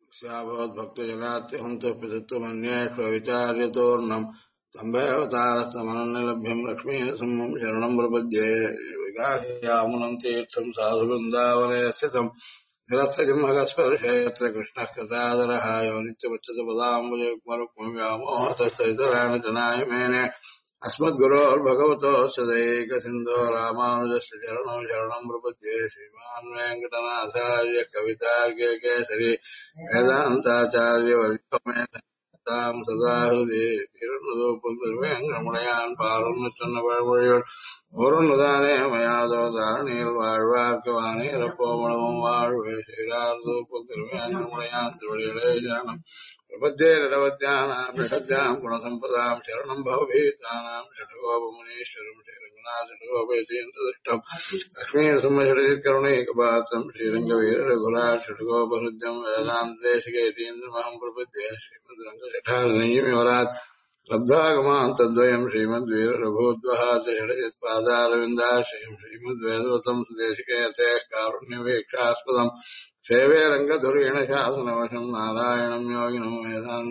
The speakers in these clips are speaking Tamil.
स्याभवद्भक्तजनात्यहन्तः पितृत्वमन्येष्वविचार्यतोर्णम् तम्भेऽवतारस्तमनन्यलभ्यम् लक्ष्मीः सिंहम् शरणम् प्रपद्ये विगाह्यामुनम् तीर्थम् साधुवृन्दावने स्थितम् निरस्तजिह्मगस्पर्शे यत्र कृष्णः कृतादरः यो नित्यमुच्यतपदाम्बुजयुग्मरुक्मव्यामोहतस्तैतराण जनाय मेने अस्मद्गुरोर्भगवतोऽस्य दैकसिन्धो रामानुजस्य चरणौ शरणम् प्रपद्ये श्रीमान् वेङ्कटनाथार्य कवितार्के केसरी वेदान्ताचार्यवर्यो मे ताम् सदा हृदि திருநுதோப்புதிருவேங்கடமுடையான் பாருன்னு சொன்ன பழமொழியோடு ஒருநுதானே மயாதோ தாரணியில் வாழ்வார்க்கவானே இறப்போமளவும் வாழ்வே ஸ்ரீரார்தூப்பு திருவேங்கடமுடையான் திருவடிகளே ஜானம் பிரபத்தே நிரவத்தியானாம் நிஷத்யாம் குணசம்பதாம் சரணம் பவபீதானாம் ஷடகோபமுனீஸ்வரம் ஸ்ரீரங்கநாதோபேதீந்திரம் லக்ஷ்மீநரசிம்ம ஸ்ரீரங்கவீர ரகுராட் ஷடகோபருத்தம் வேதாந்தேசிகேதீந்திரமஹம் பிரபத்தே ஸ்ரீமத்ரங்கஜட்டாரண்யமிவராத் லப்தாகமான் தத்வயம் ஸ்ரீமத்வீர ரഘோத்வஹாத் ஷடஜத்பாதாரவிந்தாஸ்ரீம் ஸ்ரீமத்வேதவதம் சுதேசிகேதே காருண்யவேக்ஷாஸ்பதம் சேவே ரங்கதுரீண சாசனவசம் நாராயணம் யோகினம்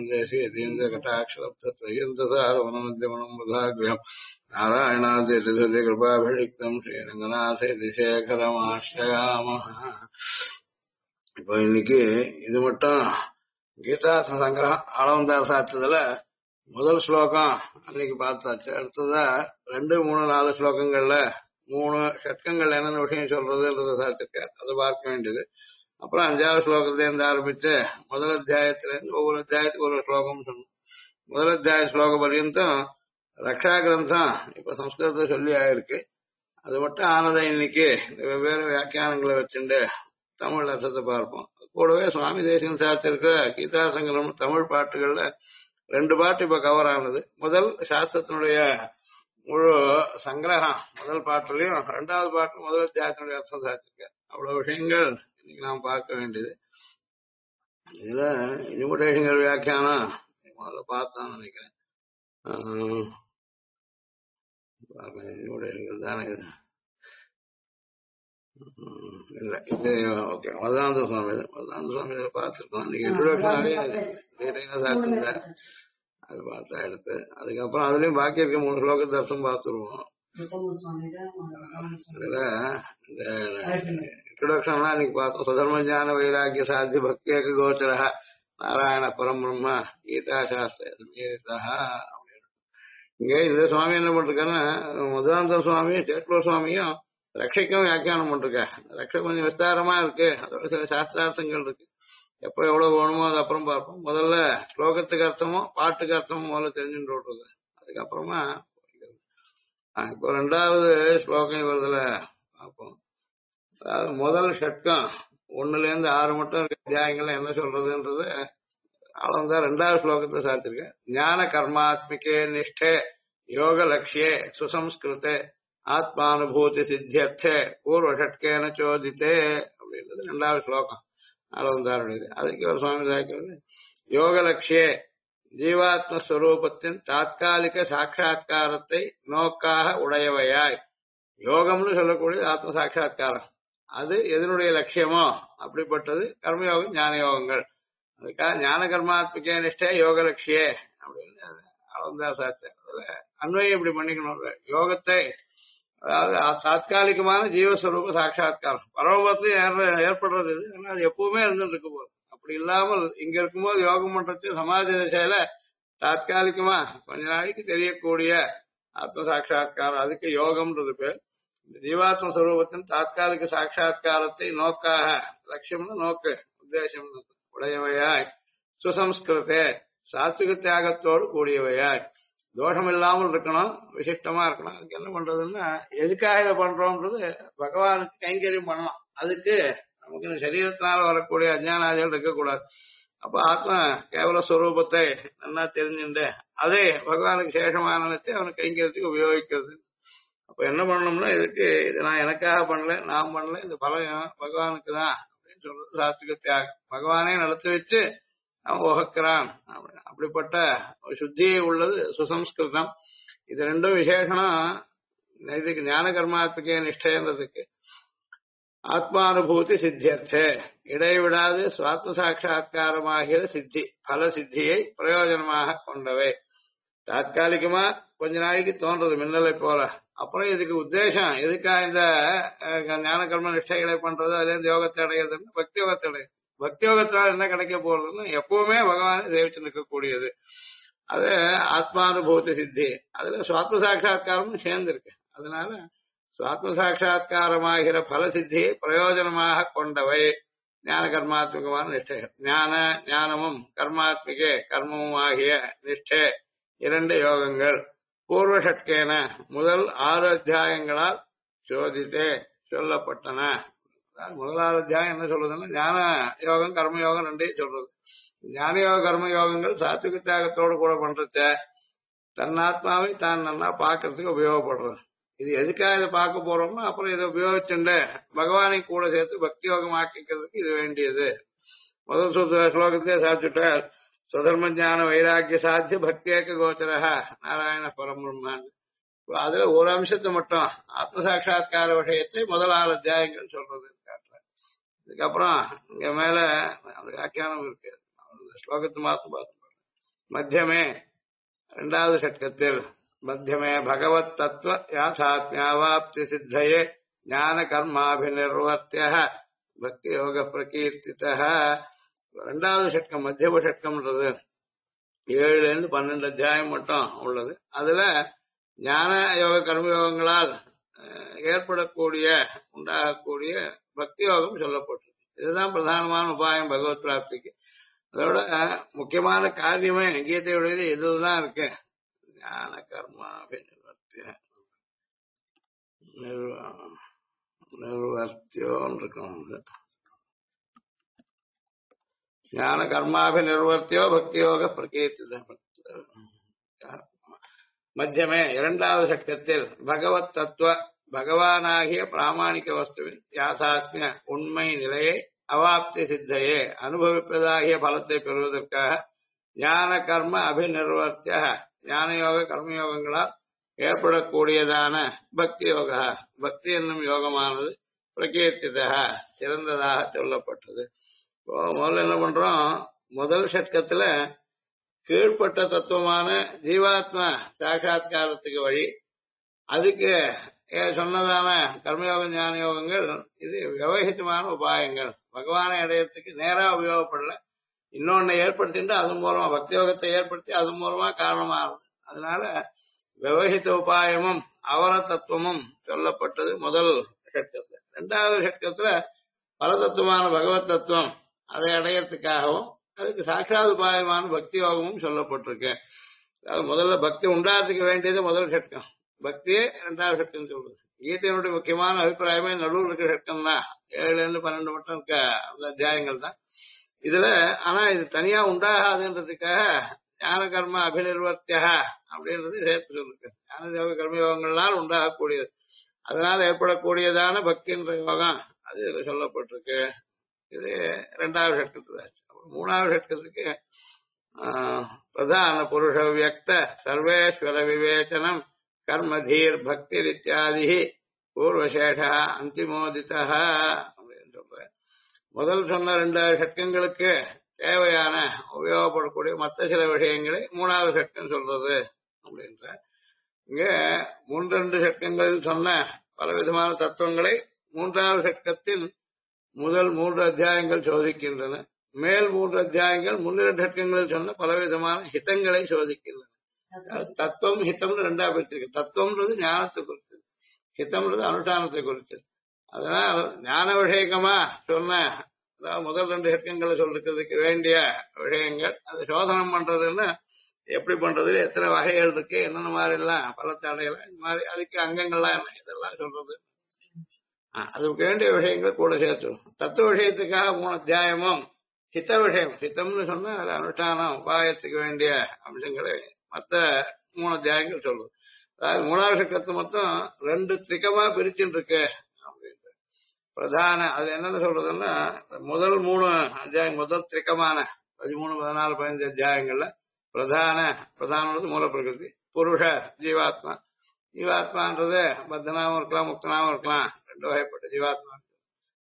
வேதாந்தேசிகேதீந்திரகட்டாட்சரப்தத்வயந்தசாரவனமத்யமனம் புதாகிரம் நாராயணாதிரிதுரிய கிருபாபிஷிக்தம் ஸ்ரீரங்கநாதேதி சேகரமாஸ்ரயாமஹ. இப்போ இன்னைக்கு இது மட்டும் கீதா சங்கிரகம் ஆளவந்தார் சாத்திரத்துல முதல் ஸ்லோகம் அன்னைக்கு பார்த்தாச்சு. அடுத்ததா 2, 3, 4 ஸ்லோகங்கள்ல 3 ஷட்கங்கள் என்னென்ன விஷயம் சொல்றதுன்றத சாத்திருக்கார். அதை பார்க்க வேண்டியது. அப்புறம் 5வது ஸ்லோகத்திலேருந்து ஆரம்பிச்சு முதல் அத்தியாயத்திலேருந்து ஒவ்வொரு அத்தியாயத்துக்கு ஒரு ஸ்லோகம் சொன்னோம். முதல் அத்தியாய ஸ்லோக பர்யந்தம் ரக்ஷா கிரந்தம் இப்ப சம்ஸ்கிருதத்தை சொல்லி ஆயிருக்கு. அது மட்டும் ஆனதை இன்னைக்கு வெவ்வேறு வியாக்கியானங்களை வச்சுட்டு தமிழ் அர்த்தத்தை பார்ப்போம். கூடவே சுவாமி தேசிகன் சாத்திருக்க கீதா சங்கரம் தமிழ் பாட்டுகள்ல 2 பாட்டு இப்ப கவர் ஆனது. முதல் சாஸ்திரத்தினுடைய முழு சங்கிரகம் முதல் பாட்டுலயும், 2வது பாட்டு முதல் அத்தியாயத்தினுடைய அர்த்தம் சாத்திருக்க. அவ்வளவு விஷயங்கள் இன்னைக்கு நாம் பார்க்க வேண்டியது. இதுல இனிமுடேஷங்கள் வியாக்கியானம் முதல்ல பார்த்தான்னு நினைக்கிறேன். இனிமுடேஷங்கள் தானே இல்ல இது ஓகே. மதாந்த சுவாமி பார்த்துருக்கோம். இன்னைக்கு இன்ட்ரோடக்ஷனாவே சாத்திருந்த அது பார்த்தா எடுத்து அதுக்கப்புறம் அதுலயும் பாக்கி இருக்க 3 ஸ்லோகத்தை அர்த்தம் பார்த்துருவோம். இதுல இந்த இன்ட்ரோடக்ஷன்லாம் இன்னைக்கு பார்த்தோம். சுதர்ம ஞான வைராக்கிய சாத்தி பக்தியக கோச்சர நாராயண பரம் பிரம்ம கீதா சாஸ்திரா. இங்க இந்த சுவாமி என்ன பண்றாருன்னா, மதுராந்த சுவாமி சேட்லூர் சுவாமியும் ரட்சைக்கும் வியாக்கியானம் பண்ருக்க. ரட்சை கொஞ்சம் விஸ்தாரமா இருக்கு. அதோட சில சாஸ்திரார்த்தங்கள் இருக்கு. எப்ப எவ்வளவு வேணுமோ அது அப்புறம் பார்ப்போம். முதல்ல ஸ்லோகத்துக்கு அர்த்தமும் பாட்டுக்கு அர்த்தமும் முதல்ல தெரிஞ்சுட்டு விடுறது. அதுக்கப்புறமா இப்போ 2வது ஸ்லோகம் இவரதுல பார்ப்போம். அதாவது முதல் ஷட்கம் 1லேருந்து 6 மட்டும் இருக்க அத்தியாயங்கள்ல என்ன சொல்றதுன்றது அவ்வளவுதான். 2வது ஸ்லோகத்தை சாத்திருக்கேன். ஞான கர்மாத்மிகே நிஷ்டே யோக லட்சியே சுசம்ஸ்கிருதே ஆத்மானுபூதி சித்தியர்த்தே பூர்வ ஷட்கேன சோதித்தே அப்படின்றது 2வது ஸ்லோகம் அளவந்தாருடையது. அதுக்கு ஒரு சுவாமி சாய்க்கிறது, யோக லட்சியே ஜீவாத்மஸ்வரூபத்தின் தாத்காலிக சாட்சா்காரத்தை நோக்காக உடையவையாய். யோகம்னு சொல்லக்கூடியது ஆத்ம சாட்சா்காரம். அது எதனுடைய லட்சியமோ அப்படிப்பட்டது கர்மயோகம் ஞான யோகங்கள். அதுக்காக ஞான கர்மாத்மிகே நிஷ்டே யோக லட்சியே அப்படின்னு அளவந்தார் சாச்சார். அதுல அன்வயம் இப்படி பண்ணிக்கணும். யோகத்தை அதாவது தாத்காலிகமான ஜீவஸ்வரூப சாட்சா்காரம் பரமபதத்தையும் ஏற்படுறது இது. ஆனா அது எப்பவுமே இருந்துட்டு இருக்க போகுது. அப்படி இல்லாமல் இங்க இருக்கும்போது யோகம் பண்றது சமாஜ திசையில தாத்காலிகமா கொஞ்ச நாளைக்கு தெரியக்கூடிய ஆத்ம சாட்சா்காரம், அதுக்கு யோகம்ன்றது பேர். இந்த ஜீவாத்ம ஸ்வரூபத்தின் தாத்காலிக சாட்சா்காரத்தை நோக்காக, லட்சியம்னு நோக்கு உத்தேசம் உடையவையாய், சுசம்ஸ்கிருதே சாத்விக தியாகத்தோடு கூடியவையாய், தோஷம் இல்லாமல் இருக்கணும், விசிஷ்டமா இருக்கணும். அதுக்கு என்ன பண்றதுன்னா, எதுக்காக இதை பண்றோம்ன்றது பகவானுக்கு கைங்கரியம் பண்ணலாம். அதுக்கு நமக்கு இந்த சரீரத்தினால வரக்கூடிய அஜ்ஞானாதிகள் இருக்கக்கூடாது. அப்ப ஆத்ம கேவல ஸ்வரூபத்தை நல்லா தெரிஞ்சுட்டு அதே பகவானுக்கு சேஷமான நினைச்சு அவனுக்கு கைங்கரியத்துக்கு உபயோகிக்கிறது. அப்ப என்ன பண்ணணும்னா, இதுக்கு இது நான் எனக்காக பண்ணல, நான் பண்ணல, இந்த பலம் பகவானுக்கு தான் அப்படின்னு சொல்றது சாத்விக தியாகம். பகவானே நடத்தி வச்சு அவன் உகக்கிறான். அப்படிப்பட்ட சுத்தியை உள்ளது சுசம்ஸ்கிருதம். இது 2 விசேஷனம். இதுக்கு ஞான கர்மாத்மிகே நிஷ்டைன்றதுக்கு ஆத்மானுபூதி சித்தியர்த்தே இடைவிடாது சுவாத்ம சாட்சா்காரமாகிற சித்தி பல சித்தியை பிரயோஜனமாக கொண்டவை. தாத்காலிகமா கொஞ்ச நாளைக்கு தோன்றது மின்னலை போல. அப்புறம் இதுக்கு உத்தேசம் எதுக்காக இந்த ஞான கர்ம நிஷ்டைகளை பண்றது, அதுல இருந்து யோகத்தை அடைகிறதுன்னு பக்தி யோகத்தை அடையுது. பக்தி யோகத்தால் என்ன கிடைக்க போறதுன்னு எப்பவுமே பகவானை சேவிச்சு நிற்கக்கூடியது. அது ஆத்மானுபூதி சித்தி. அதுல சுவாத்ம சாட்சா்காரமும் சேர்ந்து இருக்கு. அதனால சுவாத்ம சாட்சா்காரமாகிற பல சித்தியை பிரயோஜனமாக கொண்டவை ஞான கர்மாத்மிகமான நிஷ்டைகள். ஞானமும் கர்மாத்மிகே கர்மமும் ஆகிய நிஷ்டை இரண்டு யோகங்கள் பூர்வ ஷட்கேன முதல் 6 அத்தியாயங்களால் சோதித்தே சொல்லப்பட்டன. முதல் 6 அத்தியாயம் என்ன சொல்றதுன்னா ஞான யோகம் கர்மயோகம் ரெண்டையும் சொல்றது. ஞான யோக கர்ம யோகங்கள் சாத்விக தியாகத்தோடு கூட பண்றச்ச தன்னாத்மாவை தான் நல்லா பார்க்கறதுக்கு உபயோகப்படுறது. இது எதுக்காக இதை பார்க்க போறோம்னா அப்புறம் இதை உபயோகிச்சுண்டு பகவானை கூட சேர்த்து பக்தி யோகம் ஆக்கிக்கிறதுக்கு இது வேண்டியது. முதல் ஸ்லோகத்திலே சாப்பிட்டுட்டார். சுதர்ம ஞான வைராக்கிய சாத்திய பக்தியேக்க கோச்சரா நாராயண பரம்பிரம்மன். அதுல ஒரு அம்சத்தை மட்டும் ஆத்ம சாட்சா்கார விஷயத்தை முதல் 6 அத்தியாயங்கள் சொல்றது காட்டுறேன். இதுக்கப்புறம் இங்க மேல அந்த வியாக்கியானம் இருக்கு. ஸ்லோகத்தை மாத்தம் பார்த்து மத்தியமே 2வது ஷட்கத்தில் மத்தியமே பகவத் தத்துவ யாசாத்மியாவாப்தி சித்தையே ஞான கர்மாபிநிர்வர்த்திய பக்தி யோக பிரகீர்த்திதः. 2வது ஷட்கம் மத்தியம ஷட்கம்ன்றது 7 to 12 அத்தியாயம் மட்டும் உள்ளது. அதுல ஞான யோக கர்மயோகங்களால் ஏற்படக்கூடிய உண்டாகக்கூடிய பக்தி யோகம் சொல்லப்பட்டிருக்கு. இதுதான் பிரதானமான உபாயம் பகவத் பிராப்திக்கு. அதோட முக்கியமான காரியமே கீதையுடையது இதுதான் இருக்கு. ஞான கர்மாபிநிர்வர்த்திய நிர்வர்த்தியோன்னு இருக்கும். ஞான கர்மாபிநிர்வர்த்தியோ பக்தி யோக பிரகீர்த்திதः. மத்தியமே 2வது ஷட்கத்தில் பகவத் தத்துவ பகவானாகிய பிராமணிக வஸ்துவின் யாதாத்மிய உண்மை நிலையை அவாப்தி சித்தையே அனுபவிப்பதாகிய பலத்தை பெறுவதற்காக ஞான கர்ம அபிநிர்வர்த்திய ஞான யோக கர்மயோகங்களால் ஏற்படக்கூடியதான பக்தி யோக பக்தி என்னும் யோகமானது பிரகீர்த்திதः சிறந்ததாக சொல்லப்பட்டது. முதல்ல என்ன பண்றோம், முதல் ஷட்கத்துல கீழ்பட்ட தத்துவமான ஜீவாத்மா சாட்சா்காரத்துக்கு வழி, அதுக்கு சொன்னதான கர்மயோக ஞான யோகங்கள் இது விவகிதமான உபாயங்கள். பகவானை அடையறதுக்கு நேரா உபயோகப்படல, இன்னொன்னை ஏற்படுத்திட்டு அது மூலமா பக்தி யோகத்தை ஏற்படுத்தி அது மூலமா காரணமாகும். அதனால விவகித உபாயமும் அவர தத்துவமும் சொல்லப்பட்டது முதல் ஷட்கத்துல. 2வது ஷட்கத்துல பரதத்துவமான பகவத் தத்துவம் அதை அடையறதுக்காகவும் அதுக்கு சாட்சாத் உபாயமான பக்தி யோகமும் சொல்லப்பட்டிருக்கு. அதாவது முதல்ல பக்தி உண்டாகிறதுக்கு வேண்டியது முதல் ஷட்கம், பக்தியே 2வது ஷட்கம் சொல்றது. கீதையினுடைய முக்கியமான அபிப்பிராயமே நடுவில் இருக்கிற ஷட்கம் தான். 7 to 12 மட்டும் இருக்க அந்த அத்தியாயங்கள் தான் இதுல. ஆனா இது தனியா உண்டாகாதுன்றதுக்காக ஞான கர்ம அபிநிர்வர்த்திய அப்படின்றது சேர்த்து சொல்லிருக்கு. ஞான யோக கர்மயோகங்களால் உண்டாகக்கூடியது, அதனால ஏற்படக்கூடியதான பக்தின்ற யோகம் அது இதுல சொல்லப்பட்டிருக்கு. இது 2வது ஷட்கத்துல. 3வது ஷட்கத்துக்கு பிரதான புருஷ வியக்த சர்வேஸ்வர விவேச்சனம் கர்மதீர் பக்தி இத்தியாதி பூர்வசேஷ அந்திமோதிதா அப்படின்னு சொல்ற. முதல் சொன்ன 2 ஷட்கங்களுக்கு தேவையான உபயோகப்படக்கூடிய மற்ற சில விஷயங்களை 3வது ஷட்கம் சொல்றது அப்படின்ற. இங்க 3 ஷட்கங்களில் சொன்ன பல விதமான தத்துவங்களை 3வது ஷட்கத்தில் முதல் 3 அத்தியாயங்கள் சோதிக்கின்றன. மேல் 3 அத்தியாயங்கள் முன்னிரண்டு ஷட்கங்களில் சொன்ன பலவிதமான ஹிதங்களை சோதிக்கின்றன. தத்துவம் ஹிதம்னு 2ஆ பிரிச்சிருக்கு. தத்துவம்ன்றது ஞானத்தை குறிச்சது, ஹிதம்ன்றது அனுஷ்டானத்தை குறிச்சது. அதனால் ஞான விஷயமா சொன்ன அதாவது முதல் 2 ஷட்கங்களை சொல்றதுக்கு வேண்டிய விஷயங்கள், அது சோதனம் பண்றதுன்னு எப்படி பண்றது, எத்தனை வகைகள் இருக்கு, என்னென்ன மாதிரி எல்லாம் பலத்தை அடையலாம், இந்த மாதிரி அதுக்கு அங்கங்கள்லாம் என்ன, இதெல்லாம் சொல்றது. அதுக்கு வேண்டிய விஷயங்கள் கூட சேர்த்து. தத்துவ விஷயத்துக்காக 3 அத்தியாயமும், ஹித விஷயம் ஹிதம்னு சொன்னா அது அனுஷ்டானம் உபாயத்துக்கு வேண்டிய அம்சங்களை மற்ற 3 அத்தியாயங்கள் சொல்லுது. அதாவது 3வது ஷட்கத்தை மொத்தம் 2 திரிகமா பிரிச்சுட்டு இருக்கு அப்படின்ட்டு. பிரதான அது என்னன்னு சொல்றதுன்னா, முதல் 3 அத்தியாயம் முதல் திரிகமான 13, 14, 15 அத்தியாயங்கள்ல பிரதானது மூல பிரகிருதி, புருஷ ஜீவாத்மா. ஜீவாத்மான்றது பத்தனாவும் இருக்கலாம் முக்தனாவும் இருக்கலாம், 2 வகைப்பட்ட ஜீவாத்மா.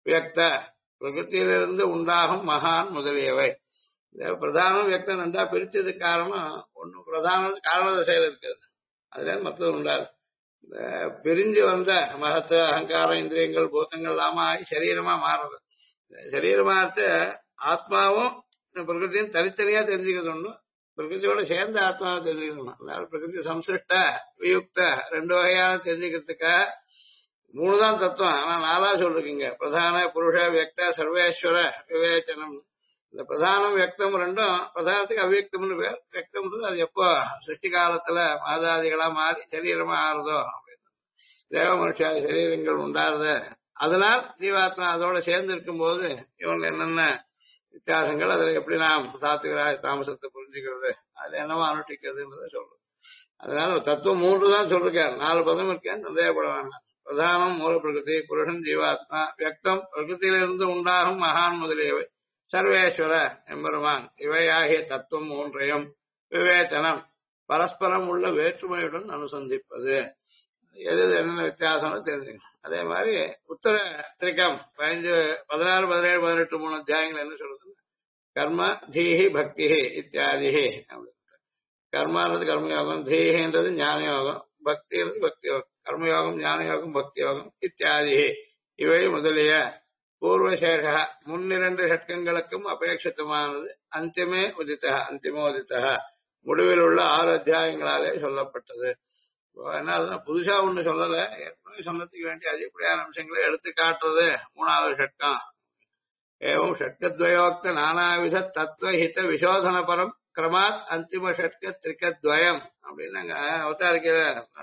வியக்த பிரகிருத்தியிலிருந்து உண்டாகும் மகான் முதலியவை. பிரதானம் வியக்தம் நன்றா பிரிச்சதுக்கு காரணம் ஒண்ணு பிரதான காரண திசையில் இருக்கிறது, அதுல மற்றது உண்டாது. பிரிஞ்சு வந்த மகத்து அகங்காரம் இந்திரியங்கள் பூத்தங்கள் எல்லாமா சரீரமா மாறுறது. சரீரமாட்டு ஆத்மாவும் பிரகிருத்தியும் தனித்தனியா தெரிஞ்சுக்கிறது ஒண்ணு, பிரகிருத்தியோட சேர்ந்த ஆத்மாவை தெரிஞ்சுக்கணும். அதனால பிரகிருதி சம்சிருஷ்ட வியுக்த ரெண்டு வகையான தெரிஞ்சுக்கிறதுக்காக மூணு தான் தத்துவம். ஆனா நாலா சொல்றீங்க, பிரதான புருஷ வியக்த சர்வேஸ்வர விவேச்சனம். இந்த பிரதானம் வியக்தம் ரெண்டும், பிரதானத்துக்கு அவ்வியக்தம்னு பேர். வியக்தம்ன்றது அது எப்போ சிருஷ்டி காலத்துல மாதாதிகளா மாறி சரீரமா ஆறுதோ அப்படின்னு தேவ மனுஷ சரீரங்கள் உண்டாருது. அதனால் ஜீவாத்மா அதோட சேர்ந்து இருக்கும் போது இவங்க என்னென்ன வித்தியாசங்கள், அதுல எப்படி நாம் சாத்துகிறாய் தாமசத்தை புரிஞ்சுக்கிறது, அதுல என்னவோ அனுஷ்டிக்கிறதுன்றத சொல்றது. அதனால தத்துவம் மூன்று தான் சொல்லிருக்காரு, 4 பதம் இருக்கேன், சந்தேகப்பட வேண்டாம். பிரதானம் மூல பிரகிருதி, புருஷன் ஜீவாத்மா, வியக்தம் பிரகிருத்தியிலிருந்து உண்டாகும் மகான் முதலியவை, சர்வேஸ்வர எம்பெருமான், இவையாகிய தத்துவம் மூன்றையும் விவேச்சனம் பரஸ்பரம் உள்ள வேற்றுமையுடன் அனுசந்திப்பது, எது என்னென்ன வித்தியாசம்னு தெரிஞ்சுக்கணும். அதே மாதிரி உத்தர திரிகம் 15, 16, 17, 18, 3 அத்தியாயங்கள் என்ன சொல்றது, கர்ம தீஹி பக்தி இத்தியாதி. கர்மான்றது கர்மயோகம், தீஹின்றது ஞான யோகம், பக்தின்றது பக்தி யோகம், கர்மயோகம் ஞான யோகம் பக்தி யோகம் இத்தியாதி. இவை முதலிய பூர்வசேஷ முன்னிரண்டு ஷட்கங்களுக்கும் அபேட்சித்தமானது அந்திமே உதித்த அந்திமோதித்த முடிவில் உள்ள 6 அத்தியாயங்களாலே சொல்லப்பட்டது. என்ன புதுசா ஒண்ணு சொல்லல, ஏற்கனவே சொன்னதுக்கு வேண்டிய அதிகப்படியான அம்சங்களை எடுத்து காட்டுறது 3வது ஷட்கம். ஏவம் ஷட்கத்வயோக்த நானாவித தத்துவ ஹித விசோதன பரம் கிரமாத் அந்திம ஷட்க திரிகத்வயம் அப்படின்னு நாங்க அவதாரிக்கிற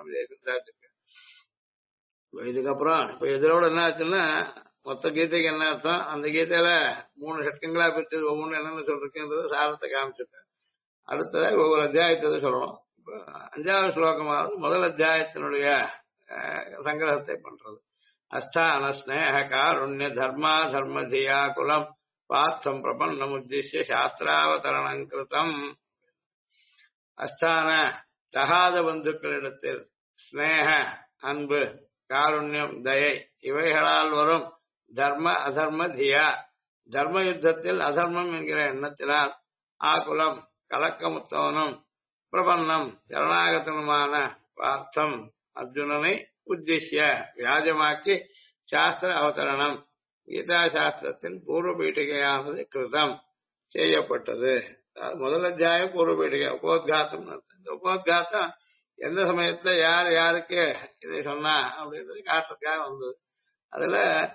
இதுக்கப்புறம் இப்ப இதோட என்ன ஆச்சுன்னா, மொத்த கீதைக்கு என்ன அர்த்தம், அந்த கீதையில 3 ஷட்கங்களா பிரிச்சு ஒவ்வொன்று என்னென்ன சொல்றதுன்றது சாரத்தை காமிச்சிருக்கேன். அடுத்ததாக ஒவ்வொரு அத்தியாயத்தை சொல்லணும். இப்ப 5வது ஸ்லோகமாவது முதல் அத்தியாயத்தினுடைய சங்கிரகத்தை பண்றது. அஸ்தான ஸ்நேக காருண்ய தர்மா தர்மதியா குலம் பார்த்தம் பிரபன்னம் உத்திஷ்ய சாஸ்திராவதரணம் கிருதம். அஸ்தான தகாத பந்துக்களிடத்தில் ஸ்நேக அன்பு, காருண்யம் தயை இவைகளால் வரும் தர்ம அதர்ம தியா தர்ம யுத்தத்தில் அதர்மம் என்கிற எண்ணத்தினால் ஆகுலம் கலக்கமுத்தவனும் பிரபன்னம் சரணாகத்தனுமான பார்த்தம் அர்ஜுனனை உத்திஷ்ய வியாஜமாக்கி சாஸ்திர அவதரணம் கீதா சாஸ்திரத்தின் பூர்வ பீட்டிகையானது கிருதம் செய்யப்பட்டது. முதல் அத்தியாயம் பூர்வ பீட்டிகை உபோத்காத்தம். இந்த உபோத்காத்தம் எந்த சமயத்துல யார் யாருக்கு இதை சொன்னா அப்படின்றது காட்டுறதுக்காக வந்தது. அதுல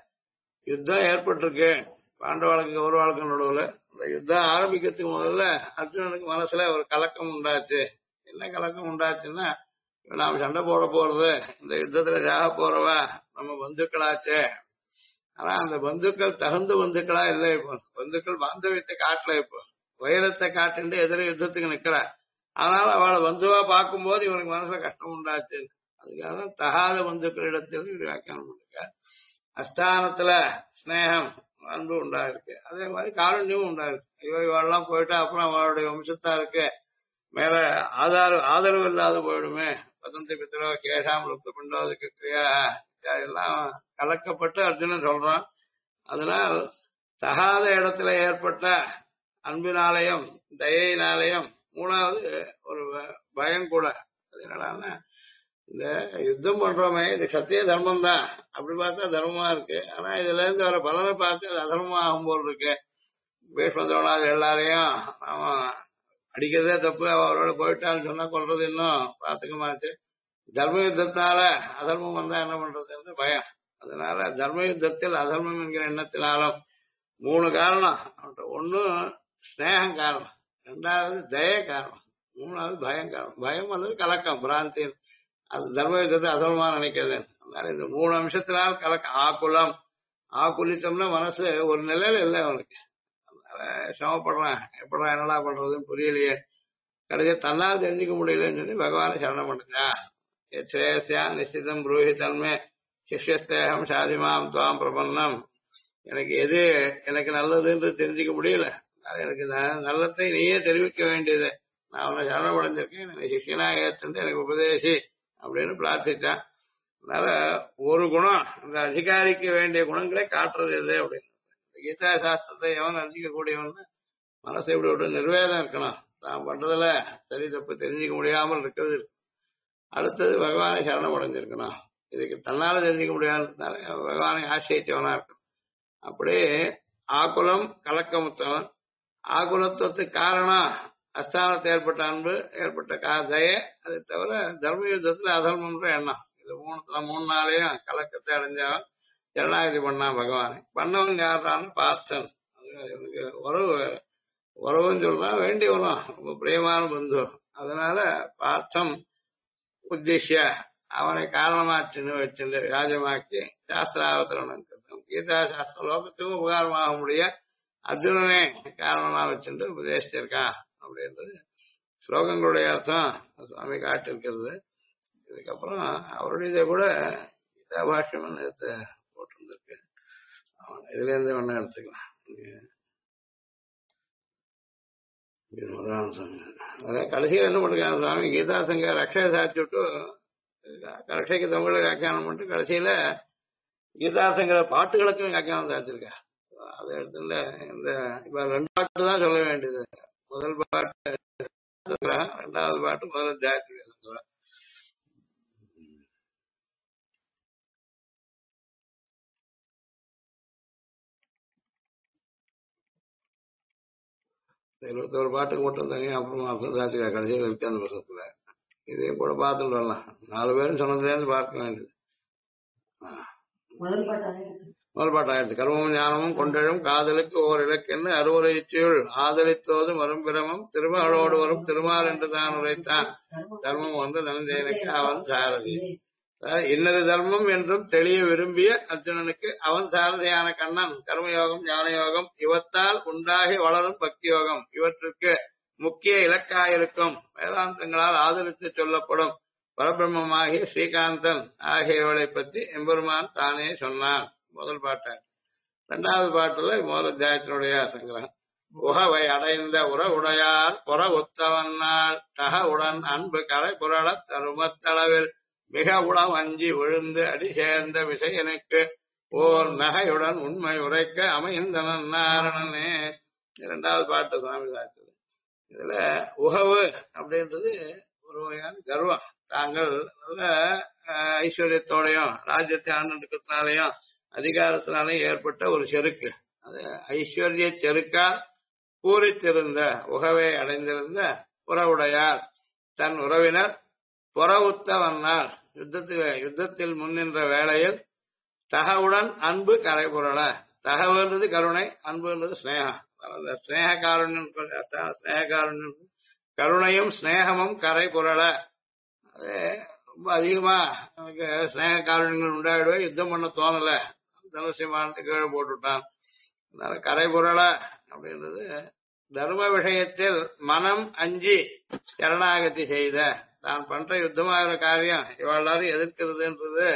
யுத்தம் ஏற்பட்டிருக்கு பாண்டவாளுக்கு கௌரவாளுக்கு நடுவுல. இந்த யுத்தம் ஆரம்பிக்கிறதுக்கு முதல்ல அர்ஜுனனுக்கு மனசுல ஒரு கலக்கம் உண்டாச்சு. என்ன கலக்கம் உண்டாச்சுன்னா, நாம சண்டை போட போறது, இந்த யுத்தத்துல சாக போறவா நம்ம பந்துக்களாச்சே. ஆனா அந்த பந்துக்கள் தகுந்த பந்துக்களா இல்லை. இப்போ பந்துக்கள் பாந்தவியத்தை காட்டல, இப்போ வைரத்தை காட்டுண்டு எதிர யுத்தத்துக்கு நிக்கிற. அதனால அவளை பந்துவா பார்க்கும்போது இவனுக்கு மனசுல கஷ்டம் உண்டாச்சு. அதுக்காக தகாத பந்துக்களிடத்தில் வியாக்கியானம் பண்ணிருக்க. அஸ்தானத்துல ஸ்நேகம் அன்பு உண்டாயிருக்கு, அதே மாதிரி காருண்யமும் உண்டாயிருக்கு. இவெல்லாம் போயிட்டா அப்புறம் அவளுடைய வம்சத்தா இருக்கு மேல ஆதரவு இல்லாத போயிடுமே. பதந்தி பித்திரோ கேஷாம் லுப்த பிண்டோதுக்கு கிரியா எல்லாம் கலக்கப்பட்டு அர்ஜுனன் சொல்றான். அதனால் தகாத இடத்துல ஏற்பட்ட அன்பினாலயம் தயையினாலயம் 3வது ஒரு பயம் கூட. அது என்னடான்னா, இந்த யுத்தம் பண்றோமே இது சத்திய தர்மம் தான், அப்படி பார்த்தா தர்மமா இருக்கு. ஆனா இதுல இருந்து வர பலனை பார்த்து அது அதர்மமா ஆகும் போல் இருக்கு. பீஷ்மதோணாது எல்லாரையும் அவன் அடிக்கிறதே தப்பு, அவரோட போயிட்டான்னு சொன்னா கொள்றது இன்னும் பார்த்துக்க மாச்சு. தர்ம யுத்தத்தால அதர்மம் வந்தா என்ன பண்றதுன்னு பயம். அதனால தர்ம யுத்தத்தில் அதர்மம் என்கிற எண்ணத்தினாலும் 3 காரணம். ஒண்ணு ஸ்நேகம் காரணம், 2வது தய காரணம், 3வது பயம் காரணம். பயம் வந்து கலக்கம் பிராந்தி, அது தர்ம யுத்தத்தை அதர்மமா நினைக்கிறது. அதனால இந்த 3 அம்சத்தினால் கலக்கம். ஆக்குலம் ஆக்குலித்தம்னா மனசு ஒரு நிலையில இல்லை அவனுக்கு. சிரமப்படுறான், எப்படா என்னடா பண்றதுன்னு புரியலையே. கடைசியா தன்னால் தெரிஞ்சுக்க முடியலன்னு சொல்லி பகவானை சரணம் பண்ணுறா. ஸ்ரேயஸ்யா நிச்சிதம் புரூஹி தன்மே சிஷ்யஸ்தேகம் சாதிமாம் துவாம் பிரபன்னம். எனக்கு எது எனக்கு நல்லதுன்னு தெரிஞ்சுக்க முடியல, எனக்கு நல்லதை நீயே தெரிவிக்க வேண்டியது. நான் அவனை சரணம் அடைஞ்சிருக்கேன், எனக்கு சிஷியனா ஏற்று எனக்கு உபதேசி அப்படின்னு பிரார்த்திச்சான். அதனால ஒரு குணம் இந்த அதிகாரிக்கு வேண்டிய குணங்களே காட்டுறது எது அப்படின்னு. கீதா சாஸ்திரத்தை எவன் அர்ச்சிக்கக்கூடியவன் மனசை எப்படி விட்டு நிர்வேதம் இருக்கணும், தான் பண்றதுல சரி தப்பு தெரிஞ்சுக்க முடியாமல் இருக்கிறது. அடுத்தது பகவானை சரணம் அடைஞ்சிருக்கணும், இதுக்கு தன்னால தெரிஞ்சுக்க முடியாதுனால பகவானை ஆசிரியச்சவனா இருக்கணும். அப்படியே ஆகுலம் கலக்கமுத்தவன், ஆகுலத்துவத்துக்கு காரணம் அஸ்தானத்தில் ஏற்பட்ட அன்பு, ஏற்பட்ட தய, அதை தவிர தர்ம யுத்தத்துல அதர்மன்ற எண்ணம், இது மூணு நாளையும் கலக்கத்தை அடைஞ்சவன் ஜனநாயகி பண்ணான் பகவானை. பண்ணவன் யாரான்னு பார்த்தன். எனக்கு உறவுன்னு சொல்றான், வேண்டி வரும், ரொம்ப பிரியமான பந்து. அதனால பார்த்தம் உத்திஷ்ய அவனை காரணமாச்சுன்னு வச்சு ராஜமாக்கி சாஸ்திராவதரணம் கீதா சாஸ்திர லோகத்துக்கும் உபகாரமாக முடிய அர்ஜுனனே காரணமா வச்சுட்டு உபதேசிச்சிருக்கான் அப்படின்றது ஸ்லோகங்களுடைய அர்த்தம் சுவாமி காட்டிருக்கிறது. இதுக்கப்புறம் அவருடைய கூட கீதா பாஷ்யம் போட்டிருந்திருக்கு, இதுல இருந்து ஒண்ணு எடுத்துக்கலாம். கடைசியில் என்ன பண்ணிருக்காங்க சுவாமி, கீதா சங்க ரக்ஷை சாட்சி விட்டு ரக்ஷைக்கு தமிழ வியாக்கியானம் பண்ணிட்டு கடைசியில கீதா சங்க பாட்டுகளுக்கும் வியாக்கியானம் சாச்சிருக்கா. அது இடத்துல இந்த இப்ப 2 பாட்டு தான் சொல்ல வேண்டியது. முதல் பாட்டு 2வது பாட்டு முதல்ல ஜாத்தி. இந்த 21 பாட்டுக்கு மட்டும் தனியா அப்புறம் அர்த்தம் சாச்சிருக்கா கடைசியில் இருக்கு அந்த வருஷத்துல. இதே கூட பார்த்துட்டு வரலாம், 4 பேரும் சொன்னதுல இருந்து பார்க்க வேண்டியது. முதல் பாட்டு ஆயிடுச்சு. கர்மமும் ஞானமும் கொண்டெழும் காதலுக்கு ஓர் இலக்கென்று அறுவரைச்சுள் ஆதரித்தோது மறும்பிரமம் திருமகளோடு வரும் திருமால் என்று தான் உரைத்தான். தர்மம் வந்து தனஞ்சயனுக்கு அவன் சாரதி. இன்னது தர்மம் என்றும் தெளிய விரும்பிய அர்ஜுனனுக்கு அவன் சாரதியான கண்ணன் கர்மயோகம் ஞான யோகம் இவத்தால் உண்டாகி வளரும் பக்தி யோகம் இவற்றுக்கு முக்கிய இலக்காயிருக்கும் வேதாந்தங்களால் ஆதரித்து சொல்லப்படும் பரபிரம்மமாகிய ஸ்ரீகாந்தன் ஆகியவளை பற்றி எம்பெருமான் தானே சொன்னான். முதல் பாட்டு. 2வது பாட்டுல முதல் அத்தியாயத்தினுடைய சங்கிரகம். உகவை அடைந்த உடையார் புற உத்தவன்னாள் தக உடன் அன்பு கரை புரள தருமத்தளவில் மிக உளம் அஞ்சி விழுந்து அடி சேர்ந்த விஷயனுக்கு ஓர் நகையுடன் உண்மை உரைக்க அமைந்தனன் நாரணனே. 2வது பாட்டு சுவாமி சாட்சி. இதுல உகவு அப்படின்றது ஒரு வகையான கர்வம், தாங்கள் நல்ல ஐஸ்வர்யத்தோடையும் ராஜ்யத்தை ஆண்டுக்கிறதுனாலையும் அதிகாரத்தினாலையும் ஏற்பட்ட ஒரு செருக்கு. அது ஐஸ்வர்ய செருக்கால் பூரித்திருந்த உகவை அடைந்திருந்த புறவுடையார் தன் உறவினர் புற உத்தவனால் யுத்தத்தில் முன்னின்ற வேளையில் தகவுடன் அன்பு கரை புரள. தகவுன்றது கருணை, அன்புன்றது ஸ்னேகம். ஸ்னேக காருண்யம், ஸ்னேக காருண்யம், கருணையும் ஸ்னேகமும் கரை புரள. அது ரொம்ப அதிகமா நமக்கு ஸ்னேக காருண்யங்கள் உண்டாயிடுவே, யுத்தம் பண்ண தோணல, தனுசியமானது கீழே போட்டுவிட்டான். அதனால கரை புரள அப்படின்றது தர்ம விஷயத்தில் மனம் அஞ்சி சரணாகதி செய்த, தான் பண்ற யுத்தமாகிற காரியம் இவளாரும் எதிர்க்கிறதுன்றது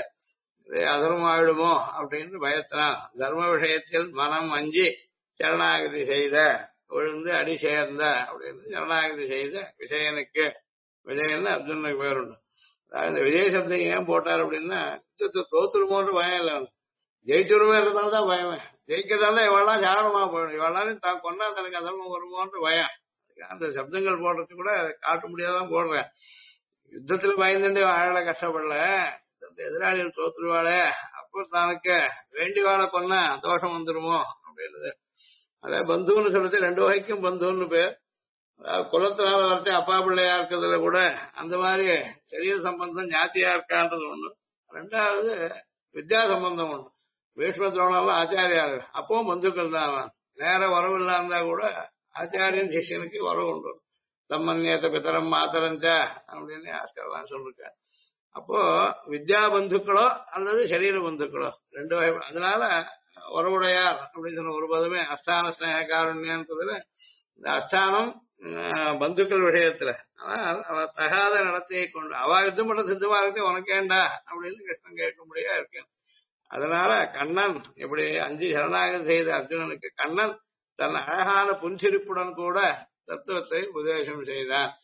அதர்மாயிடுமோ அப்படின்னு பயத்தான் தர்ம விஷயத்தில் மனம் அஞ்சி சரணாகதி செய்த, விழுந்து அடி சேர்ந்த அப்படின்னு சரணாகதி செய்த விஷயனுக்கு, விஜயன்னு அர்ஜுனுக்கு பேருண்டு. இந்த விஜய் சப்தம் ஏன் போட்டார் அப்படின்னா தோத்துருமோன்ற பயம் இல்லை, ஜெயிச்சுருமே இருந்தாலும் தான் பயமே. ஜெயிக்கிறதால இவெல்லாம் சாரணமா போயிடும், இவெல்லாம் தான் கொண்டா தனக்கு அதர்மம் வருமோன்ற பயம். அந்த சப்தங்கள் போடுறது கூட காட்ட முடியாதான் போடுறேன். யுத்தத்துல பயந்துட்டு வாழ கஷ்டப்படல, எதிராளிகள் தோத்துருவாளே, அப்போ தனக்கு வேண்டி வாழ கொன்னா தோஷம் வந்துருமோ அப்படின்றது. அதாவது பந்துன்னு சொல்றது 2 வகைக்கும் பந்துன்னு பேர். குலத்தினால வரைச்ச அப்பா பிள்ளையா இருக்கிறதுல கூட அந்த மாதிரி சரீர சம்பந்தம் ஞாத்தியா இருக்கான்றது ஒண்ணு. 2வது வித்யா சம்பந்தம் ஒண்ணு. பீஷ்ம துரோணாலாம் ஆச்சாரியாரு, அப்பவும் பந்துக்கள் தான். அவன் நேர வரவு இல்லாம கூட ஆச்சாரியன் சிஷியனுக்கு வரவு உண்டு. தம்மன்யத்த பித்தரம் மாத்தரஞ்சா அப்படின்னு ஆஸ்கர்லாம் சொல்லிருக்க. அப்போ வித்யா பந்துக்களோ அல்லது சரீர பந்துக்களோ 2 வகை. அதனால உறவுடையார் அப்படின்னு சொன்ன ஒரு பதமே அஸ்தான ஸ்நேக காருண்யன்றதுல இந்த அஸ்தானம் பந்துக்கள் விஷயத்துல. ஆனால் அவ தகாத நடத்தையை கொண்டு அவ யுத்தம் பண்ண சித்தமா இருக்கு, உனக்கேண்டா அப்படின்னு கிருஷ்ணன் கேட்கும்படியா இருக்கு. அதனால கண்ணன் இப்படி 5 சரணாகதி செய்த அர்ஜுனனுக்கு கண்ணன் தன் அழகான புன்சிரிப்புடன் கூட தத்துவத்தை உபதேசம் செய்தான்.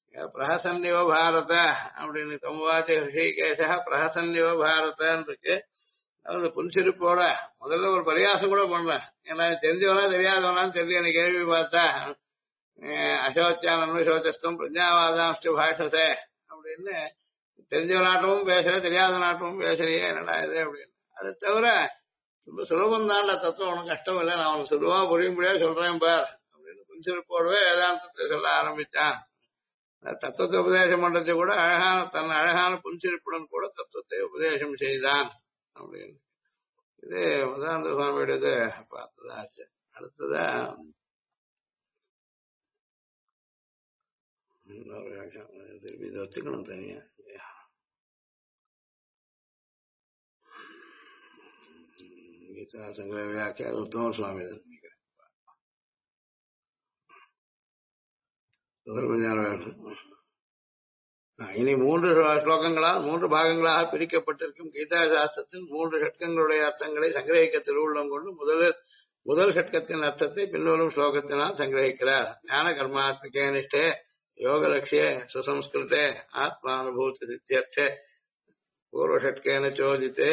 பிரஹசன்னிவ பாரத அப்படின்னு தமுவாச்ச ரிஷிகேஷா பிரஹசன்னிவ பாரதன்னு இருக்கு. அது புன்சிரிப்போட முதல்ல ஒரு பரியாசம் கூட பண்றேன். ஏன்னா தெரிஞ்சவனா தெரியாதவனான்னு தெரியல. எனக்கு கேள்வி பார்த்தா அசோச்சானு சோச்சஸ்தம் பிரஜாவாதாம்ஸ்டு பாஷசே அப்படின்னு தெரிஞ்சவனாட்டமும் பேசுற தெரியாத நாட்டமும் பேசுறியே என்னடா இது அப்படின்னு. அதை தவிர ரொம்ப சுலபம் தான் தத்துவம், உனக்கு கஷ்டம் இல்லை, நான் உனக்கு சுலபமா புரியும்படியா சொல்றேன் பார் அப்படின்னு புன்சிரிப்போடவே வேதாந்தத்தை சொல்ல ஆரம்பிச்சான். தத்துவத்தை உபதேசம் பண்றது கூட அழகான தன் அழகான புன்சிரிப்புடன் கூட தத்துவத்தை உபதேசம் செய்தான் அப்படின்னு. இது மதாந்த சுவாமியுடையது பார்த்ததாச்சு. அடுத்ததா திருப்பி இதை ஒத்துக்கணும் தனியா. கீதா சங்கர வியாக்கியா உத்தம சுவாமி தான் நினைக்கிறேன். இனி 3 ஸ்லோகங்களால் 3 பாகங்களாக பிரிக்கப்பட்டிருக்கும் கீதா சாஸ்திரத்தின் 3 ஷட்கங்களுடைய அர்த்தங்களை சங்கிரகிக்க திருவுள்ளம் கொண்டு முதல் ஷட்கத்தின் அர்த்தத்தை பின்வரும் ஸ்லோகத்தினால் சங்கிரகிக்கிறார். ஞான கர்மாத்மிகே நிஷ்டே யோக லட்சிய சுசம்ஸ்கிருதே ஆத்மானுபூதி சித்தியர்த்தே பூர்வஷட்கேன சோதித்தே.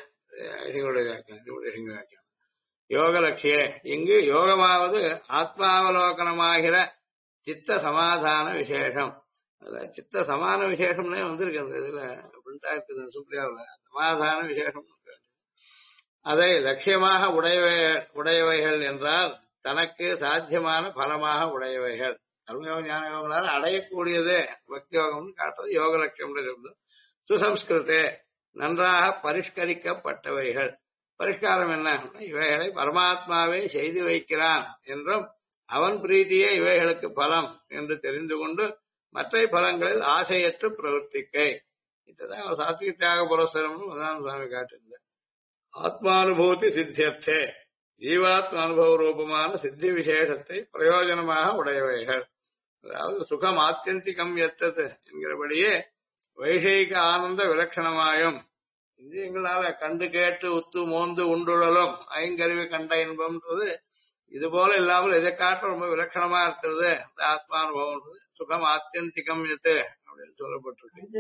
யோக லட்சிய இங்கு யோகமாவது ஆத்மாவலோகனமாகிற சித்த சமாதான விசேஷம். சித்த சமான விசேஷம்னே வந்திருக்கு இதுல அப்படின்ட்டா இருக்குது சுப்ரியாவில். சமாதான விசேஷம் அதை லட்சியமாக உடையவைகள் என்றால் தனக்கு சாத்தியமான பலமாக உடையவைகள். கர்மயோக ஞான யோகங்களால் அடையக்கூடியது பக்தி யோகம் காட்டுறது யோக லட்சியம். சுசம்ஸ்கிருதே நன்றாக பரிஷ்கரிக்கப்பட்டவைகள். பரிஷ்காரம் என்ன? இவைகளை பரமாத்மாவே செய்து வைக்கிறான் என்றும் அவன் பிரீதியே இவைகளுக்கு பலம் என்று தெரிந்து கொண்டு மற்ற பலங்களில் ஆசையற்று பிரவர்த்திக்கை. இதுதான் சாத்விக தியாக புரஸ்தரம்னு மதான சுவாமி காட்டியிருந்தார். ஆத்மானுபூதி சித்தியர்த்தே ஜீவாத்ம அனுபவ ரூபமான சித்தி விசேஷத்தை பிரயோஜனமாக உடையவைகள். அதாவது சுகம் ஆத்தியந்திகம் எத்தது என்கிறபடியே வைஷயிக ஆனந்த விலட்சணமாயும் இந்திரியங்களால கண்டு கேட்டு உத்து மோந்து உண்டுழலும் ஐங்கருவி கண்ட இன்பம்ன்றது இது போல இல்லாமல் இதை காட்ட ரொம்ப விலட்சணமா இருக்கிறது ஆத்மானுபவம். சுகம் ஆத்தியந்திகம் எத்து அப்படின்னு சொல்லப்பட்டிருக்கு.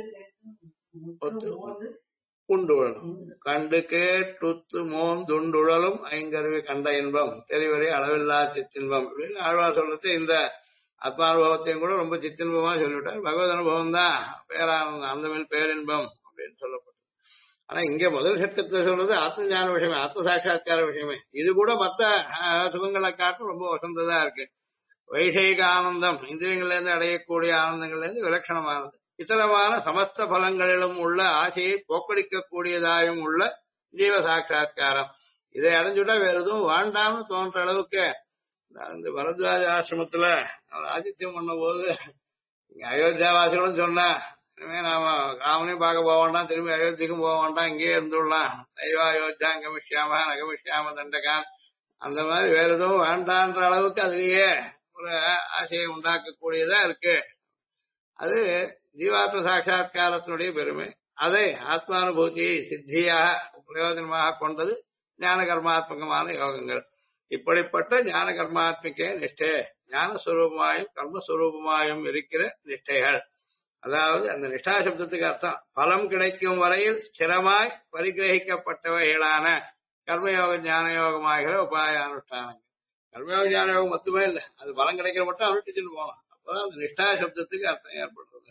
உண்டுழலும் கண்டு கேட்டுத்து மோந்துண்டுழலும் ஐங்கருவி கண்ட இன்பம் தெளிவரை அளவில்லா சித்தின்பம் அப்படின்னு ஆழ்வார் சொல்றது. இந்த ஆத்மானுபவத்தையும் கூட ரொம்ப சித்தின்பமா சொல்லிவிட்டார். பகவத் அனுபவம் தான் பேரானந்தம், அந்த மேல் பேரின்பம் அப்படின்னு சொல்லப்பட்டது. ஆனா இங்க முதல் சட்டத்தை சொல்றது ஆத்ம ஞான விஷயமே, ஆத்ம சாட்சா்கார விஷயமே. இது கூட மற்ற சுகங்களை காட்டும் ரொம்ப வசந்ததா இருக்கு. வைஷயிக ஆனந்தம் இந்திரியங்கள்ல இருந்து அடையக்கூடிய ஆனந்தங்கள்ல இருந்து விலட்சணமானது. இத்தரமான சமஸ்த பலங்களிலும் உள்ள ஆசையை போக்கடிக்கக்கூடியதாயும் உள்ள ஜீவ சாட்சா்காரம். இதை அடைஞ்சுட்டா வேற எதுவும் வேண்டாம்னு தோன்ற அளவுக்கு இந்த பரத்வாஜ ஆசிரமத்துல ஆதித்யம் பண்ண போது அயோத்தியாவாசிகளும் சொன்னா இனிமே நாம ராமனையும் பார்க்க போக வேண்டாம், திரும்பி அயோத்திக்கும் போக வேண்டாம், இங்கேயே இருந்துடலாம். தெய்வ அயோத்தியா கமிஷ்யாம நகமிஷ்யாம தண்டகான் அந்த மாதிரி வேற எதுவும் வேண்டான்ற அளவுக்கு அதுலயே ஒரு ஆசையை உண்டாக்கக்கூடியதா இருக்கு. அது ஜீவாத்ம சாட்சா்காரத்தினுடைய பெருமை. அதை ஆத்மானுபூதி சித்தியாக பிரயோஜனமாக கொண்டது ஞான கர்மாத்மகமான யோகங்கள். இப்படிப்பட்ட ஞான கர்மாத்மிக நிஷ்டை ஞானஸ்வரூபமாயும் கர்மஸ்வரூபமாயும் இருக்கிற நிஷ்டைகள். அதாவது அந்த நிஷ்டா சப்தத்துக்கு அர்த்தம் பலம் கிடைக்கும் வரையில் ஸ்திரமாய் பரிகிரகிக்கப்பட்டவைகளான கர்மயோக ஞான யோகமாகிற உபாய அனுஷ்டானங்கள். கர்மயோக ஞான யோகம் மட்டுமே இல்லை, அது பலம் கிடைக்கிற மட்டும் அனுஷ்டிச்சுட்டு போகலாம். அப்பதான் அந்த நிஷ்டா சப்தத்துக்கு அர்த்தம் ஏற்படுறது.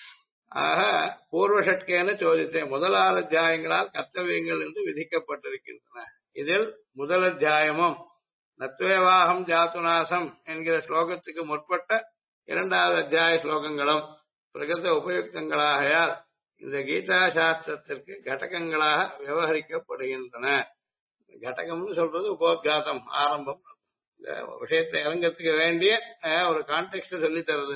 ஆக பூர்வஷட்கேன சோதித்தே முதல் 6 அத்தியாயங்களால் கர்த்தவியங்கள் என்று விதிக்கப்பட்டிருக்கின்றன. இதில் முதல் அத்தியாயமும் நத்வேவாகம் ஜாத்துநாசம் என்கிற ஸ்லோகத்துக்கு முற்பட்ட 2வது அத்தியாய ஸ்லோகங்களும் பிரகத உபயுக்தங்களாகையால் இந்த கீதா சாஸ்திரத்திற்கு கடகங்களாக விவகரிக்கப்படுகின்றன. கடகம்னு சொல்றது உபோத்காதம், ஆரம்பம். இந்த விஷயத்தை இறங்கத்துக்கு வேண்டிய ஒரு கான்டெக்ட் சொல்லி தருது.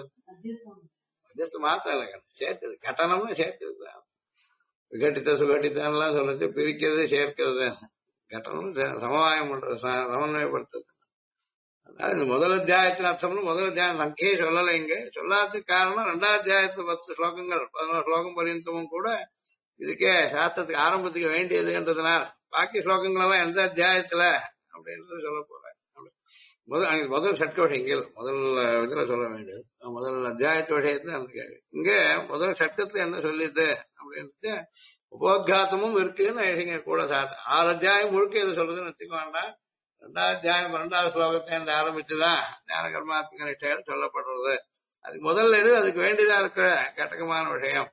மாத்திரம் இல்லை, சேர்க்குது. கட்டணம்னு சேர்க்குது. விகட்டித்த சுகட்டித்தான் சொல்றது, பிரிக்கிறது சேர்க்கிறது. கட்டணம் சமவாயம் பண்றது, சமன்வயப்படுத்துறது. அதாவது இந்த முதல் அத்தியாயத்தின் அர்த்தம்னு முதல் அத்தியாயம் சங்கே சொல்லலை. இங்க சொல்லாததுக்கு காரணம் 2வது அத்தியாயத்துல 10 ஸ்லோகங்கள் 11 ஸ்லோகம் பரியந்தமும் கூட இதுக்கே சாஸ்திரத்துக்கு ஆரம்பத்துக்கு வேண்டியதுன்றதுனால் பாக்கி ஸ்லோகங்கள் எல்லாம் எந்த அத்தியாயத்துல அப்படின்றது சொல்ல போறேன். முதல் ஷட்கோஷங்கள் முதல் இதுல சொல்ல வேண்டியது முதல் அத்தியாயத்து விஷயத்துல இருக்காரு. இங்க முதல் சட்டத்துல என்ன சொல்லிட்டு அப்படின்ட்டு உபோத்காத்தமும் இருக்குன்னு இங்க கூட சார் 6 அத்தியாயம் முழுக்க இது சொல்றதுன்னு வச்சுக்க வேண்டாம். 2வது அத்தியாயம் 2வது ஸ்லோகத்தை இருந்து ஆரம்பிச்சுதான் ஞான கர்மாத்மக நிஷ்டைகள் சொல்லப்படுறது. அது முதல்ல இது அதுக்கு வேண்டியதா இருக்கிற கட்டகமான விஷயம்.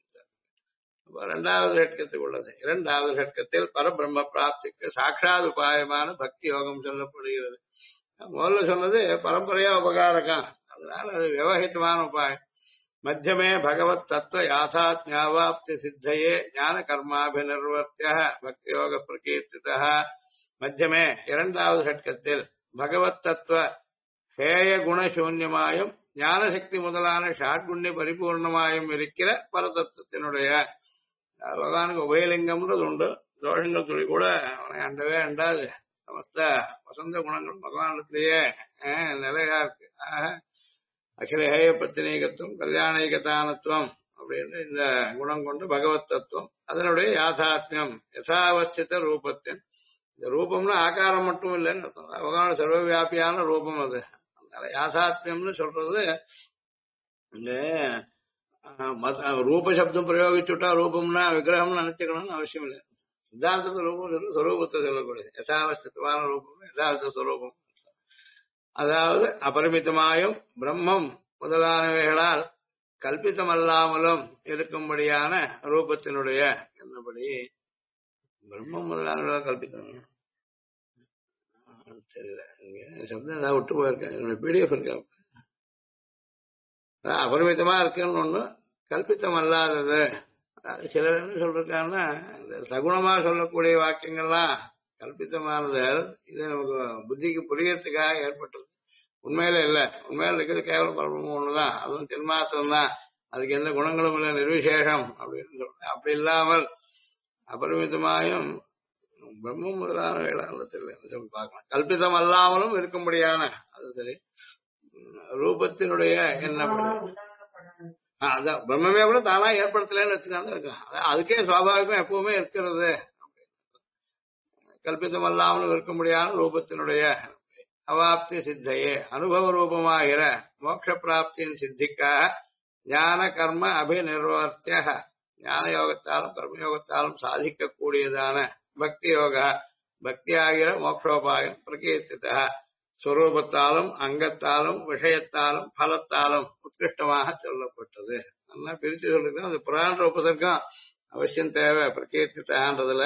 2வது ஷட்கத்துக்கு உள்ளது. 2வது ஷட்கத்தில் பரபிரம்ம பிராப்திக்கு சாட்சாத் உபாயமான பக்தி யோகம் சொல்லப்படுகிறது. முதல்ல சொன்னது பரம்பரையா உபகாரகம், அதனால அது விவகிதமான உபாயம். மத்தியமே பகவத் தத்துவ யாசாத்யாவாப்தி சித்தையே ஞான கர்மாபிநிர்வர்த்திய பக்தி யோக பிரகீர்த்திதா. மத்தியமே 2வது ஷட்கத்தில் பகவத் தத்துவ ஹேய குணசூன்யமாயும் ஞானசக்தி முதலான ஷாட்குண்ய பரிபூர்ணமாயும் இருக்கிற பரதத்துவத்தினுடைய பகவானுக்கு உபயலிங்கம்ன்றது உண்டு. தோஷங்கள் துளி கூட அவனை அண்டவே அண்டாது. சமஸ்த வசந்த குணங்கள் பகவானத்திலேயே நிலையா இருக்கு. அகிலேய பத்தினீகத்துவம் கல்யாணிகதானத்துவம் அப்படின்னு இந்த குணம் கொண்டு பகவத் தத்துவம் அதனுடைய யாதாத்மியம் யசாவஸ்தித ரூபத்தின். இந்த ரூபம்னா ஆகாரம் மட்டும் இல்லைன்னு அர்த்தம். பகவான சர்வவியாபியான ரூபம் அது. அதனால யாதாத்மியம்னு சொல்றது இந்த ரூப சப்தம் பிரயோகிச்சுட்டா ரூபம்னா விக்கிரகம்னு நினைச்சுக்கணும்னு அவசியம் இல்லை. சித்தாந்தத்து ரூபம் சொல்லு சொரூபத்தை சொல்லக்கூடாது. யதாவஸ்திதமான ரூபம் யதார்த்த சொரூபம். அதாவது அபரிமிதமாயும் பிரம்மம் முதலானவைகளால் கல்பித்தமல்லாமலும் இருக்கும்படியான ரூபத்தினுடைய என்னபடி பிரம்மம் முதலானவர்களால் கல்பித்தம் தெரியல. சப்தம் ஏதாவது விட்டு போயிருக்கேன். என்னுடைய பிடிஎஃப் இருக்கா? அபரிமிதமா இருக்குன்னு ஒண்ணு, கல்பித்தம் அல்லாதது. சிலர் என்ன சொல்றாங்கன்னா இந்த சகுணமா சொல்லக்கூடிய வாக்கியங்கள்லாம் கல்பித்தமானது. இது நமக்கு புத்திக்கு புரியறதுக்காக ஏற்பட்டது. உண்மையில இல்ல. உண்மையில இருக்கிறது கேவலம் பரமம் ஒண்ணுதான். அதுவும் திருமாத்திரம் தான். அதுக்கு எந்த குணங்களும் இல்லை, நிர்விசேஷம் அப்படின்னு சொல்றேன். அப்படி இல்லாமல் அபரிமிதமாயும் பிரம்மம் முதலான சொல்லி பார்க்கலாம். கல்பிதம் அல்லாமலும் இருக்கும்படியான அது சரி. ரூபத்தினுடைய என்ன அதான் பிரம்மமே கூட தானா ஏற்படுத்தலன்னு வச்சுக்காங்க. அதுக்கே சுவாபாவிகம் எப்பவுமே இருக்கிறது. கல்பிதம் அல்லாமலும் இருக்கும்படியான ரூபத்தினுடைய அவாப்தி சித்தையே அனுபவ ரூபமாகிற மோட்ச பிராப்தியின் சித்திக்காக ஞான கர்ம அபிநிர்வர்த்திய ஞான யோகத்தாலும் கர்மயோகத்தாலும் சாதிக்கக்கூடியதான பக்தி யோக பக்தி ஆகிற மோட்சோபாயம் பிரகீர்த்தித ஸ்வரூபத்தாலும் அங்கத்தாலும் விஷயத்தாலும் பலத்தாலும் உத்கிருஷ்டமாக சொல்லப்பட்டது. நல்லா பிரிச்சு சொல்லிருக்கோம். அது புராண உபதர்க்கம் அவசியம் தேவை. பிரகீர்த்திதான்றதுல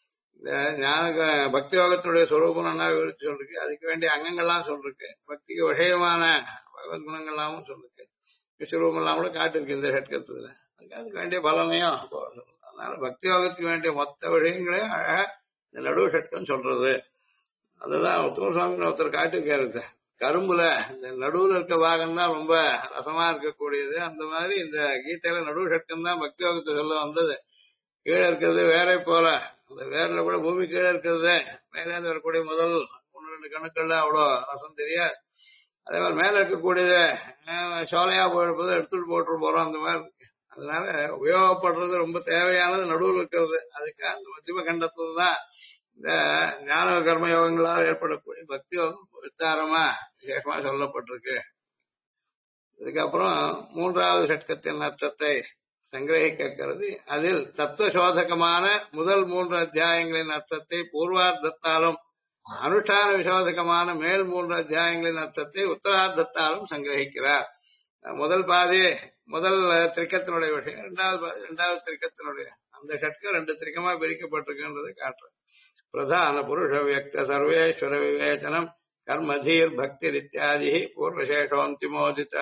ஞான பக்தி யோகத்தினுடைய ஸ்வரூபம் நல்லா விவரிச்சு சொல்லிருக்கு. அதுக்கு வேண்டிய அங்கங்கள்லாம் சொல்லிருக்கு. பக்திக்கு விஷயமான பகவத் குணங்கள்லாமும் சொல்லிருக்கு. விஸ்வரூபம் எல்லாம் கூட காட்டிருக்கு இந்த ஷட்கத்துல. அதுக்கு வேண்டிய பலனையும். அதனால பக்தி யோகத்துக்கு வேண்டிய மொத்த விஷயங்களையும் அழகா இந்த நடுவு ஷட்கம் சொல்றது. அதுதான் உத்தம சுவாமி ஒருத்தர் காட்டிருக்காரு. கரும்புல இந்த நடுவுல இருக்க பாகம் தான் ரொம்ப ரசமா இருக்கக்கூடியது. அந்த மாதிரி இந்த கீதையில நடுவு ஷட்கம் தான் பக்தி யோகத்தை சொல்ல வந்தது. கீழே இருக்கிறது வேற போல, அந்த வேர்ல கூட பூமி கீழே இருக்கிறது மேலேந்து வரக்கூடிய முதல் 1-2 கணுக்கள்ல அவ்வளோ ரசம் தெரியாது. அதே மாதிரி மேல இருக்கக்கூடியது சோலையா போயிருப்பது எடுத்துட்டு போட்டு போறோம். அந்த மாதிரி இருக்கு. அதனால உபயோகப்படுறது ரொம்ப தேவையானது நடுவில் இருக்கிறது. அதுக்கு அந்த மத்தியம கண்டத்துல தான் இந்த ஞான கர்ம யோகங்களால் ஏற்படக்கூடிய பக்தி யோகம் விஸ்தாரமா விசேஷமா சொல்லப்பட்டிருக்கு. இதுக்கப்புறம் 3வது ஷட்கத்தின் அர்த்தத்தை சங்கிரகிக்கிறது. அதில் தத்துவ சோதகமான முதல் 3 அத்தியாயங்களின் அர்த்தத்தை பூர்வார்த்தத்தாலும் அனுஷ்டான விசோதகமான மேல் 3 அத்தியாயங்களின் அர்த்தத்தை உத்தரார்த்தத்தாலும் சங்கிரகிக்கிறார். முதல் பாதி முதல் திரிக்கத்தினுடைய விஷயம், 2வது திரிக்கத்தினுடைய அந்த ஷட்கம் 2 திரிக்கமா பிரிக்கப்பட்டிருக்குன்றது காட்டுற பிரதான புருஷ வியக்த சர்வேஸ்வர விவேச்சனம் கர்மதீர் பக்தி இத்தியாதி பூர்வசேஷோந்திமோதித.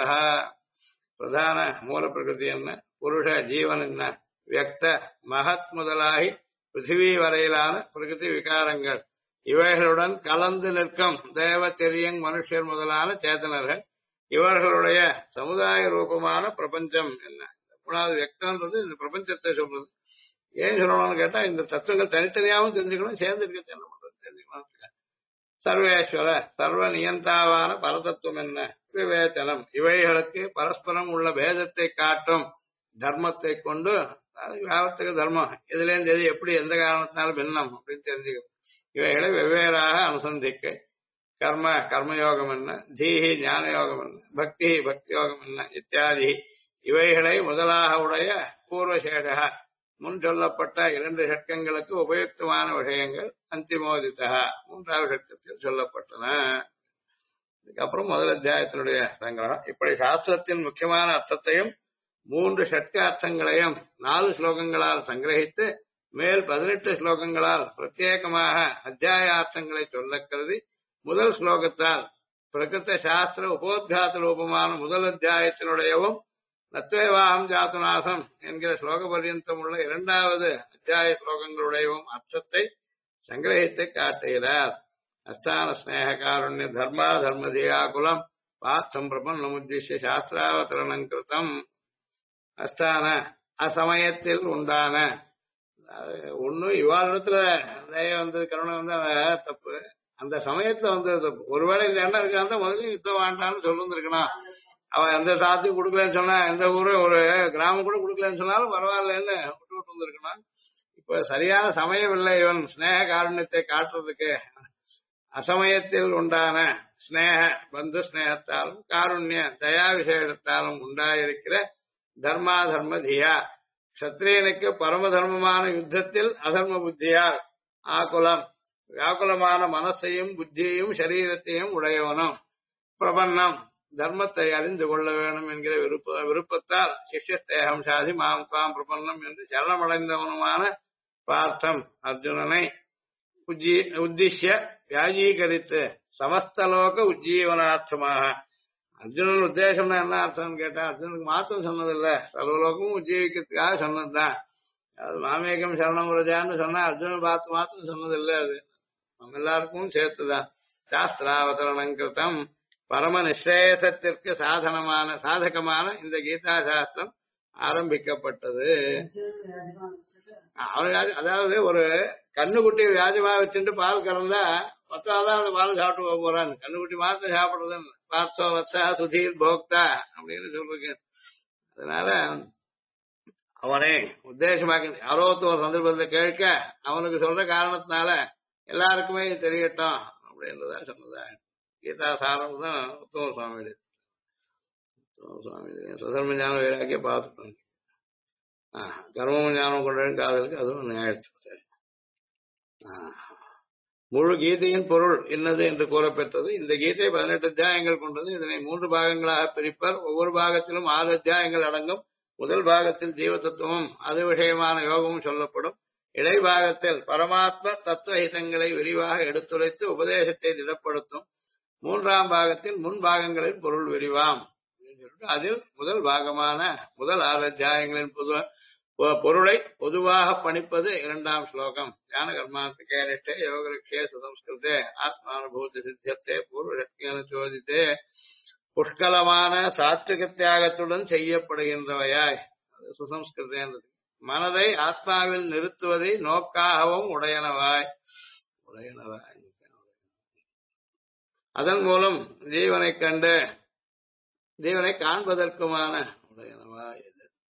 பிரதான மூல பிரகிருதி என்ன, புருஷ ஜீவன் என்ன, வியக்த மகத் முதலாகி பிருத்திவி வரையிலான பிரகிருதி விகாரங்கள் இவைகளுடன் கலந்து நிற்கும் தேவ தெரியங் மனுஷர் முதலான சேதனர்கள் இவர்களுடைய சமுதாய ரூபமான பிரபஞ்சம் என்ன. 3வது வியக்தன்றது இந்த பிரபஞ்சத்தை சொல்றது. ஏன் சொல்லணும்னு கேட்டா இந்த தத்துவங்கள் தனித்தனியாகவும் தெரிஞ்சுக்கணும், சேர்ந்து இருக்க தெரிஞ்சுக்கணும். சர்வேஸ்வர சர்வ நியந்தாவான பரதத்துவம் என்ன, விவேச்சனம் இவைகளுக்கு பரஸ்பரம் உள்ள பேதத்தை காட்டும் தர்மத்தை கொண்டு வியாபத்துக்கு தர்மம் இதுல இருந்து எது எப்படி எந்த காரணத்தினாலும் பின்னம் அப்படின்னு தெரிஞ்சுக்கணும். இவைகளை வெவ்வேறாக அனுசந்திக்க கர்ம கர்மயோகம் என்ன, தீஹி ஞான யோகம் என்ன, பக்தி பக்தி யோகம் என்ன இத்தியாதி இவைகளை முதலாக உடைய பூர்வசேஷ முன் சொல்லப்பட்ட 2 ஷட்கங்களுக்கு உபயுக்தமான விஷயங்கள் அந்திமோதிதா 3வது ஷட்கத்தில் சொல்லப்பட்டன. இதுக்கப்புறம் முதல் அத்தியாயத்தினுடைய சங்கிரகம். இப்படி சாஸ்திரத்தின் முக்கியமான அர்த்தத்தையும் 3 ஷட்க அர்த்தங்களையும் 4 ஸ்லோகங்களால் சங்கிரகித்து மேல் 18 ஸ்லோகங்களால் பிரத்யேகமாக அத்தியாயார்த்தங்களை சொல்ல கருதி முதல் ஸ்லோகத்தால் பிரகிருத்த சாஸ்திர உபோத்காத ரூபமான முதல் அத்தியாயத்தினுடையவும் நத்வேவாகம் ஜாத்துநாசம் என்கிற ஸ்லோக பர்யந்தம் உள்ள 2வது அத்தியாய ஸ்லோகங்களுடையவும் அர்த்தத்தை சங்கிரகித்து காட்டுகிறார். அஸ்தான ஸ்நேக காருண்ய தர்மா தர்மதியாகுலம் பார்த்தம் பிரபன்னமுத்திய சாஸ்திராவதரணம் கிருத்தம். அஸ்தான அசமயத்தில் உண்டான ஒன்னும் இவாளிடத்துல தய வந்தது கருணை வந்து தப்பு, அந்த சமயத்துல வந்தது தப்பு. ஒருவேளை இந்த எண்ணம் இருக்காந்த முதல்ல யுத்தம் வேண்டாம்னு சொல்லிருக்கணும். அவன் எந்த சாத்தியும் கொடுக்கலன்னு சொன்னா, எந்த ஊரு ஒரு கிராமம் கூட கொடுக்கலன்னு சொன்னாலும் பரவாயில்லன்னு விட்டு வந்திருக்கணும். இப்ப சரியான சமயம் இல்லை இவன் ஸ்நேக காருண்யத்தை காட்டுறதுக்கு. அசமயத்தில் உண்டான ஸ்நேக பந்து ஸ்நேகத்தாலும் காருண்ய தயா விஷயத்தாலும் உண்டாயிருக்கிற தர்மா தர்ம தியா சத்திரியனுக்கு பரம தர்மமான யுத்தத்தில் அதர்ம புத்தியால் ஆகுலம் வியாகுலமான மனசையும் புத்தியையும் சரீரத்தையும் உடையவனும் பிரபன்னம் தர்மத்தை அறிந்து கொள்ள வேண்டும் என்கிற விருப்பத்தால் சிஷ்யஸ்தேகம் சாதி மாம் தாம் பிரபன்னம் என்று சரணமடைந்தவனுமான பார்த்தம் அர்ஜுனனை உத்திஷ்ய வியாஜீகரித்து சமஸ்தலோக உஜ்ஜீவனார்த்தமாக. அர்ஜுனன் உத்தேசம்னா என்ன அர்த்தம்னு கேட்டா, அர்ஜுனுக்கு மாத்திரம் சொன்னதில்ல, சர்வலோகமும் உஜ்ஜீவிக்கிறதுக்காக சொன்னதுதான். அது மாமேகம் சரணம் உரஜான்னு சொன்னா அர்ஜுனன் பார்த்து மாத்திரம் சொன்னதில்லை, அது நம்ம எல்லாருக்கும் சேர்த்துதான். சாஸ்திராவதரணம் கிருத்தம் பரம நிஸ்ரேயசத்திற்கு சாதகமான இந்த கீதா சாஸ்திரம் ஆரம்பிக்கப்பட்டது. அதாவது ஒரு கண்ணுக்குட்டி வியாஜமா வச்சுட்டு பால் கறந்தா மொத்தம் அந்த பால் சாப்பிட்டு போறான்னு, கண்ணுக்குட்டி மாத்திரம் சாப்பிடுறதுன்னு பார்த்தோ வத்சா சுதீர் போக்தா அப்படின்னு சொல்றேன். அதனால அவனே உத்தேசமாக யாரோ ஒரு சந்தர்ப்பத்தை கேட்க அவனுக்கு சொல்ற காரணத்தினால எல்லாருக்குமே தெரியட்டும் அப்படின்றதா சொன்னதா கீதா சாரம் தான் உத்தம சுவாமி சுதர்ம ஞானம் வைராக்கிய பார்த்துட்டோம். கர்ம ஞானம் கொண்ட காதலுக்கு அதுவும் நியாயத்து. சரி, முழு கீதையின் பொருள் என்னது என்று கூறப்பெற்றது. இந்த கீதை 18 அத்தியாயங்கள் கொண்டது. இதனை 3 பாகங்களாக பிரிப்பர். ஒவ்வொரு பாகத்திலும் 6 அத்தியாயங்கள் அடங்கும். முதல் பாகத்தில் ஜீவ தத்துவமும் அது விஷயமான யோகமும் சொல்லப்படும். இடைபாகத்தில் பரமாத்ம தத்துவ ஹிதங்களை விரிவாக எடுத்துரைத்து உபதேசத்தை திடப்படுத்தும். 3ஆம் பாகத்தில் முன் பாகங்களின் பொருள் விரிவாம். அதில் முதல் பாகமான முதல் 6 அத்தியாயங்களின் பொருளை பொதுவாக பணிப்பது 2ஆம் ஸ்லோகம். ஞான கர்மாந்திகே நிஷ்டே யோகரிக்ஷே சுசம்ஸ்கிருதே ஆத்மானுபூதி சித்தியர்த்தே பூர்வசக்தியான சோதித்தே புஷ்கலமான சாத்விக தியாகத்துடன் செய்யப்படுகின்றவையாய் சுசம்ஸ்கிருதேன்றது மனதை ஆத்மாவில் நிறுத்துவதை நோக்காகவும் உடையனவாய் அதன் மூலம் ஜீவனை கண்டு ஜீவனை காண்பதற்குமான உடையனவாய்.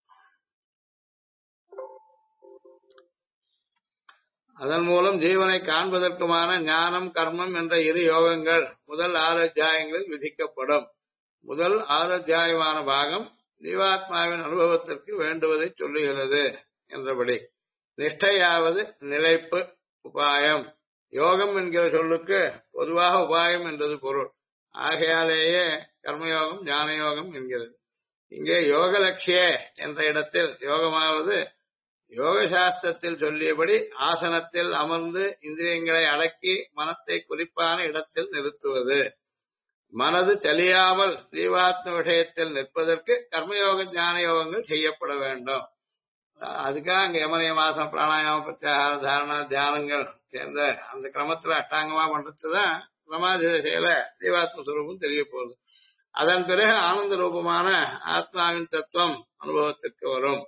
அதன் மூலம் ஜீவனை காண்பதற்குமான ஞானம் கர்மம் என்ற 2 யோகங்கள் முதல் 6 அத்தியாயங்களில் விதிக்கப்படும். முதல் 6 அத்தியாயமான பாகம் ஜீவாத்மாவின் அனுபவத்திற்கு வேண்டுவதை சொல்லுகிறது என்றபடி நிஷ்டையாவது நிலைப்பு உபாயம். யோகம் என்கிற சொல்லுக்கு பொதுவாக உபாயம் என்றது பொருள். ஆகையாலேயே கர்மயோகம் ஞான யோகம் என்கிறது. இங்கே யோக லட்சிய என்ற இடத்தில் யோகமாவது யோக சாஸ்திரத்தில் சொல்லியபடி ஆசனத்தில் அமர்ந்து இந்திரியங்களை அடக்கி மனத்தை குறிப்பான இடத்தில் நிறுத்துவது. மனது தெளியாமல் ஜீவாத்ம விஷயத்தில் நிற்பதற்கு கர்மயோக ஞான யோகங்கள் செய்யப்பட வேண்டும். அதுக்காக அங்க யமனியமாசன பிராணாயாம பிரத்யாகார தாரணா தியானங்கள் சேர்ந்த அந்த கிரமத்துல அஷ்டாங்கமா பண்றதுதான் சமாதி திசையில ஜீவாத்ம சுரூபம் தெரிய போகுது. அதன் பிறகு ஆனந்த ரூபமான ஆத்மாவின் தத்துவம் அனுபவத்திற்கு வரும்.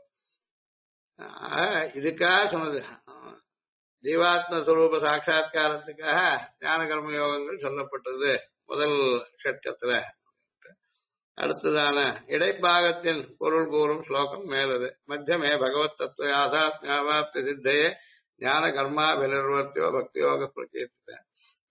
இதுக்காக சொன்னது ஜீவாத்ம சுரூப சாட்சா்காரத்துக்காக ஞான கர்ம யோகங்கள் சொல்லப்பட்டது முதல் ஷட்கத்துல. அடுத்ததான இடைப்பாகத்தின் பொருள் கூறும் ஸ்லோகம் மேலது. மத்தியமே பகவத் தத்துவ ஆசாத்மியாவாப்தி சித்தையே ஞான கர்மா விலர்வர்த்தியோ பக்தி யோக பிரகீர்த்தித.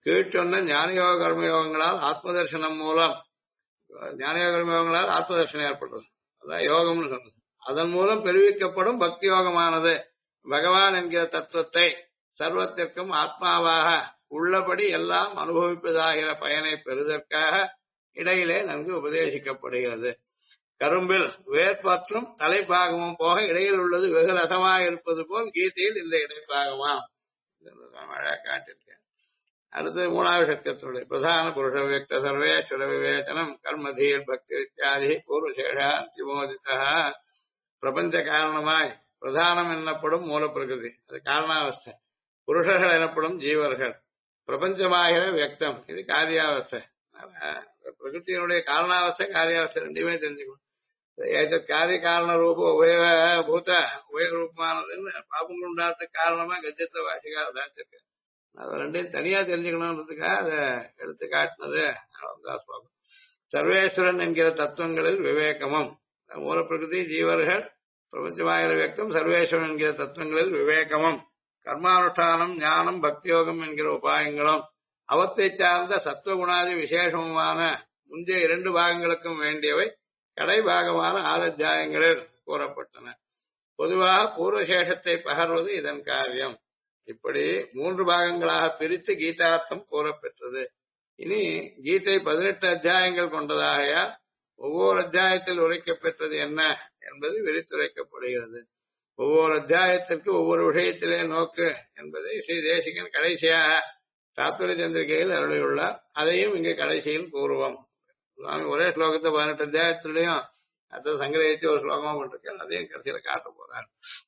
கீழ்ச்சொன்ன ஞானயோக கர்மயோகங்களால் ஆத்ம தரிசனம் மூலம் ஞானயோக கர்மயோகங்களால் ஆத்ம தரிசனம் ஏற்படுறது அதான் யோகம்னு சொன்னது. அதன் மூலம் பெருவிக்கப்படும் பக்தி யோகமானது பகவான் என்கிற தத்துவத்தை சர்வத்திற்கும் ஆத்மாவாக உள்ளபடி எல்லாம் அனுபவிப்பதாகிற பயனை பெறுவதற்காக இடையிலே நன்கு உபதேசிக்கப்படுகிறது. கரும்பில் வேர்பற்றும் தலைப்பாகமும் போக இடையில் உள்ளது வெகு ரசமாக இருப்பது போல் கீதையில் இந்த இடைப்பாகமாம் காட்டிருக்கேன். அடுத்து மூணாவது சக்கரத்துடைய பிரதான புருஷ வியக்த சர்வேஸ்வர விவேச்சனம் கர்மதீர் பக்தி இத்தியாதி பூர்வசேஷா அந்திமோதிதா. பிரபஞ்ச காரணமாய் பிரதானம் எனப்படும் மூல பிரகிருதி, அது காரணாவஸ்தை. புருஷர்கள் எனப்படும் ஜீவர்கள். பிரபஞ்சமாகிற வியக்தம், இது காரியாவஸ்தை. பிரகிருத்தியினுடைய காரணாவஸ்தை காரியாவஸ்தை ரெண்டுமே தெரிஞ்சுக்கணும். காரிய காரண ரூப உபய பூத உபய ரூபமானதுன்னு பாபங்கள் உண்டாகிறதுக்கு காரணமா கஜத்தை வாசிக்காக தாச்சிருக்கு. அது ரெண்டையும் தனியா தெரிஞ்சுக்கணும்ன்றதுக்காக அதை எடுத்து காட்டினது ஸ்லோகம். சர்வேஸ்வரன் என்கிற தத்துவங்களில் விவேகமும், மூல பிரகிருதி ஜீவர்கள் பிரபஞ்சமாகிற வியக்தம் சர்வேஸ்வரன் என்கிற தத்துவங்களில் விவேகமும், கர்மானுஷ்டானம் ஞானம் பக்தியோகம் என்கிற உபாயங்களும் அவத்தை சார்ந்த சத்துவகுணாதி விசேஷமுமான முந்தைய 2 பாகங்களுக்கும் வேண்டியவை கடைபாகமான 6 அத்தியாயங்களில் கூறப்பட்டன. பொதுவாக பூர்வசேஷத்தை பகர்வது இதன் காரியம். இப்படி 3 பாகங்களாக பிரித்து கீதார்த்தம் கூறப்பெற்றது. இனி கீதை 18 அத்தியாயங்கள் கொண்டதாகையால் ஒவ்வொரு அத்தியாயத்தில் உரைக்கப்பெற்றது என்ன என்பது விரித்துரைக்கப்படுகிறது. ஒவ்வொரு அத்தியாயத்திற்கு ஒவ்வொரு விஷயத்திலே நோக்கு என்பதை ஸ்ரீ தேசிகன் கடைசியாக தாத்பரிய சந்திரிகையில் அருளியுள்ளார். அதையும் இங்கு கடைசியில் கூறுவோம். ஒரே ஸ்லோகத்தை 18 அத்தியாயத்திலையும் அதை சங்கிரகித்து ஒரு ஸ்லோகமா பண்ணிருக்கேன், அதையும் கடைசியில காட்ட போறார்.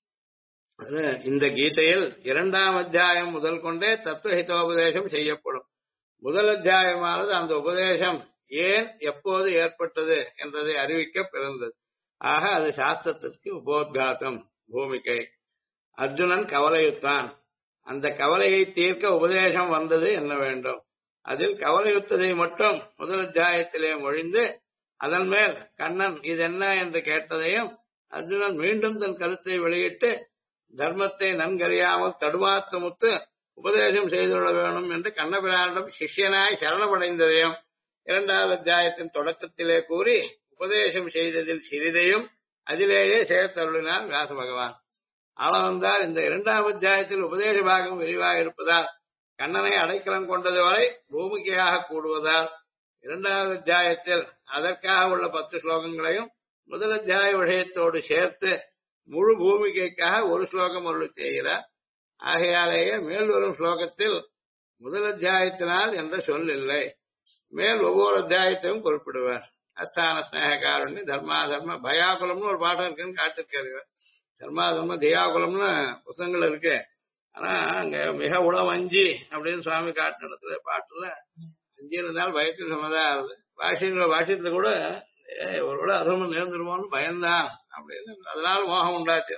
இந்த கீதையில் 2ஆம் அத்தியாயம் முதல் கொண்டே தத்துவஹிதோபதேசம் செய்யப்படும். முதல் அத்தியாயமானது அந்த உபதேசம் ஏன் எப்போது ஏற்பட்டது என்பதை அறிவிக்க பிறந்தது. ஆக அது சாஸ்திரத்திற்கு உபோத்காத்தம் பூமிகை. அர்ஜுனன் கவலையுத்தான். அந்த கவலையை தீர்க்க உபதேசம் வந்தது என்ன வேண்டும். அதில் கவலையுத்ததை மட்டும் முதல் அத்தியாயத்திலே மொழிந்து அதன் மேல் கண்ணன் இதென்ன என்று கேட்டதையும் அர்ஜுனன் மீண்டும் தன் கருத்தை வெளியிட்டு தர்மத்தை நன்கறியாமல் தடுமாற்றமுத்து உபதேசம் செய்துள்ள வேணும் என்று கண்ணபிரானிடம் சிஷ்யனாய் சரணமடைந்ததையும் 2வது அத்தியாயத்தின் தொடக்கத்திலே கூறி உபதேசம் செய்ததில் சிறிதையும் அதிலேயே சேர்த்தருளினார் வியாச பகவான். ஆளவந்தால் இந்த 2ஆம் அத்தியாயத்தில் உபதேச பாகம் விரிவாக இருப்பதால் கண்ணனை அடைக்கலம் கொண்டது வரை பூமிகையாக கூடுவதால் 2வது அத்தியாயத்தில் அதற்காக உள்ள 10 ஸ்லோகங்களையும் முதல் அத்தியாய விஷயத்தோடு சேர்த்து முழு பூமிகைக்காக ஒரு ஸ்லோகம் அருளி செய்கிறார். ஆகையாலேயே மேல் வரும் ஸ்லோகத்தில் முதல் அத்தியாயத்தினால் என்ற சொல் இல்லை. மேல் ஒவ்வொரு அத்தியாயத்தையும் குறிப்பிடுவார். அஸ்தான ஸ்நேககாருண்ய தர்மா தர்ம பயாகுலம்னு ஒரு பாடம் இருக்குன்னு காட்டிருக்காரு. தர்மா தர்ம தியாகுலம்னு புத்தகங்கள் இருக்கு. ஆனா அங்க மிக உளம் அஞ்சி அப்படின்னு சுவாமி காட்டின பாட்டுல அஞ்சு இருந்தாலும் பயத்தில் சமதா ஆகுது. பாஷ்யத்துல கூட ஒரு விட அதர்மம் நேர்ந்துருவோம்னு பயந்தான் அப்படின்னு, அதனால மோகம் உண்டாச்சு.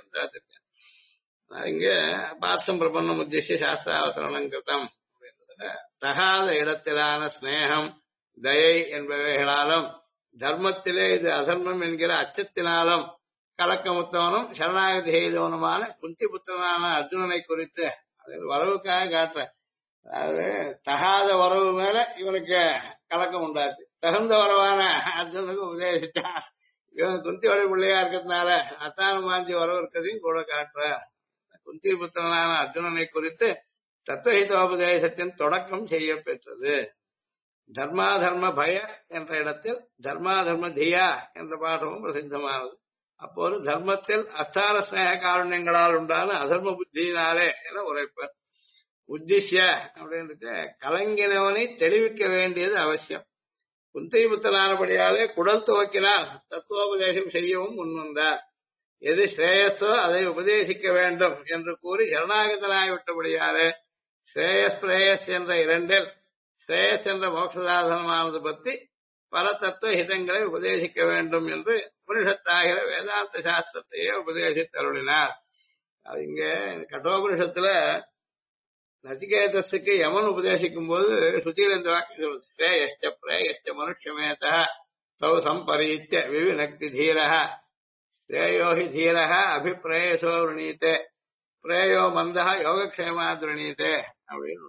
இங்க பாத்தம் பிரபன்னம் உத்திய சாஸ்திராவசரணம் கிருத்தம் அப்படின்றதுல தகாத இடத்திலான ஸ்நேகம் தயை என்பவைகளாலும் தர்மத்திலே இது அதர்மம் என்கிற அச்சத்தினாலும் கலக்கமுத்தவனும் சரணாகதி செய்தவனுமான குந்தி புத்திரனான அர்ஜுனனை குறித்து அதில் வரவுக்காக காட்டுற. அதாவது தகாத வரவு மேல இவனுக்கு கலக்கம் உண்டாச்சு. தகுந்த வரவான அர்ஜுனுக்கு உபதேசிச்சான். இவன் குந்தியோட பிள்ளையா இருக்கிறதுனால அத்தான மாஞ்சி வரவு இருக்கிறதையும் கூட காட்டுற. குந்தி புத்திரனான அர்ஜுனனை குறித்து தத்துவஹிதோபதேசத்தின் தொடக்கம் செய்ய பெற்றது. தர்மா தர்ம பய என்ற இடத்தில் தர்மா தர்ம தியா என்ற பாடமும் பிரசித்தமானது. அப்போது தர்மத்தில் அஸ்தான ஸ்நேக காருண்யங்களால் உண்டான அதர்ம புத்தியினாலே என உரைப்பர். உத்திஷ்ய அப்படின்றது கலங்கினவனை தெளிவிக்க வேண்டியது அவசியம். குந்தி புத்தனானபடியாலே குடல் துவக்கினால் தத்துவோபதேசம் செய்யவும் முன்வந்தார். எது ஸ்ரேயஸோ அதை உபதேசிக்க வேண்டும் என்று கூறி சரணாகதனாய்விட்டபடியாலே ஸ்ரேயஸ் பிரேயஸ் என்ற 2இல் ஸ்ரேயஸ் என்ற மோட்சசாதனமானது பற்றி பல தத்துவ ஹிதங்களை உபதேசிக்க வேண்டும் என்று உபனிஷத்தாகிற வேதாந்த சாஸ்திரத்தையே உபதேசித்தருளினார். அது இங்க கட்டோபனிஷத்துல நச்சிகேதஸுக்கு யமன் உபதேசிக்கும் போது சுத்தியில இந்த வாக்கியம் சொல்லுது. ஸ்ரேயஷ்ட பிரேயஷ்ட மனுஷ்யமேத தௌ சம்பரீத்ய விவினக்தி தீரஹ ஸ்ரேயோஹி தீரஹ அபிப்ரேயசோ விரணீதே பிரேயோ மந்தஹ யோகக்ஷேமா துரணீதே அப்படின்னு.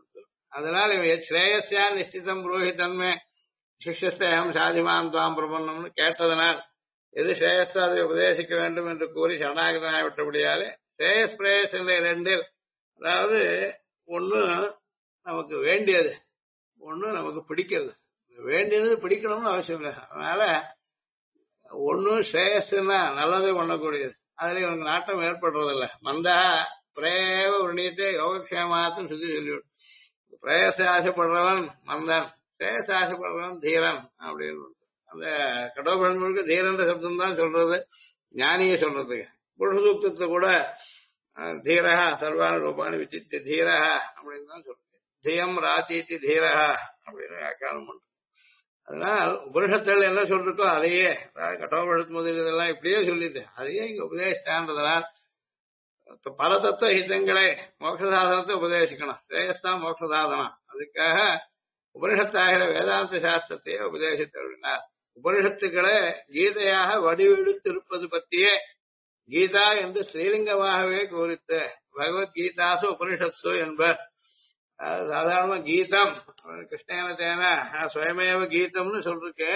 அதனால இவன் ஸ்ரேயஸ்யா நிஷ்டிதம் புரோஹிதன்மே சிஷ்யஸ்தேகம் சாதிமான் தாம் பிரபன்னம்னு கேட்டதனால் எது ஸ்ரேயஸோ அதை உபதேசிக்க வேண்டும் என்று கூறி சரணாகதனாய் விட்டபடியாலே ஸ்ரேயஸ் பிரேயஸ் என்ற இரண்டில், அதாவது ஒண்ணு நமக்கு வேண்டியது, ஒண்ணு நமக்கு பிடிக்கிறது. வேண்டியது பிடிக்கணும்னு அவசியம் இல்லை. அதனால ஒண்ணு ஸ்ரேயஸ்ன்னா நல்லதை பண்ணக்கூடியது, அதுல இவனுக்கு நாட்டம் ஏற்படுறதில்ல. மந்தா பிரேவ உருணியத்தை யோகக்ஷேமாத்தும் சுத்தி சொல்லிவிடும். பிரேயச ஆசைப்படுறவன் மந்தன், பிரேயச ஆசைப்படுறவன் தீரன் அப்படின்னு. அந்த கடோபரனுக்கு தீரன்ற சப்தம் தான் சொல்றது, ஞானிய சொல்றதுக்கு. புருஷ சூக்தத்தை கூட தீரஹ சர்வான ரூபானி விசித்திய தீரஹ அப்படின்னு தான் சொல்றது. தியம் ராத்தீத்தி தீரஹ அப்படின்னு வியாக்கியானம் பண்றது. அதனால் உபனிஷத்தில் என்ன சொல்றதோ அதையே, கடோபனிஷத்து முதல் இதெல்லாம் இப்படியே சொல்லிட்டு அதையே இங்க உபதேசித்தான்றதுனால் பல தத்துவ ஹிதங்களை மோட்ச சாதனத்தை உபதேசிக்கணும். ஸ்ரேயஸ்தான் மோட்ச சாதனம். அதுக்காக உபனிஷத்தாகிற வேதாந்த சாஸ்திரத்தையே உபதேசித்தருளினார். உபனிஷத்துக்களை கீதையாக வடிவெடுத்திருப்பது பற்றியே கீதா என்று ஸ்ரீலிங்கமாகவே கூறித்து பகவத்கீதாசு உபனிஷத்சு என்பர். சாதாரணமா கீதம் கிருஷ்ணேன சுயமேவ கீதம்னு சொல்றதுக்கு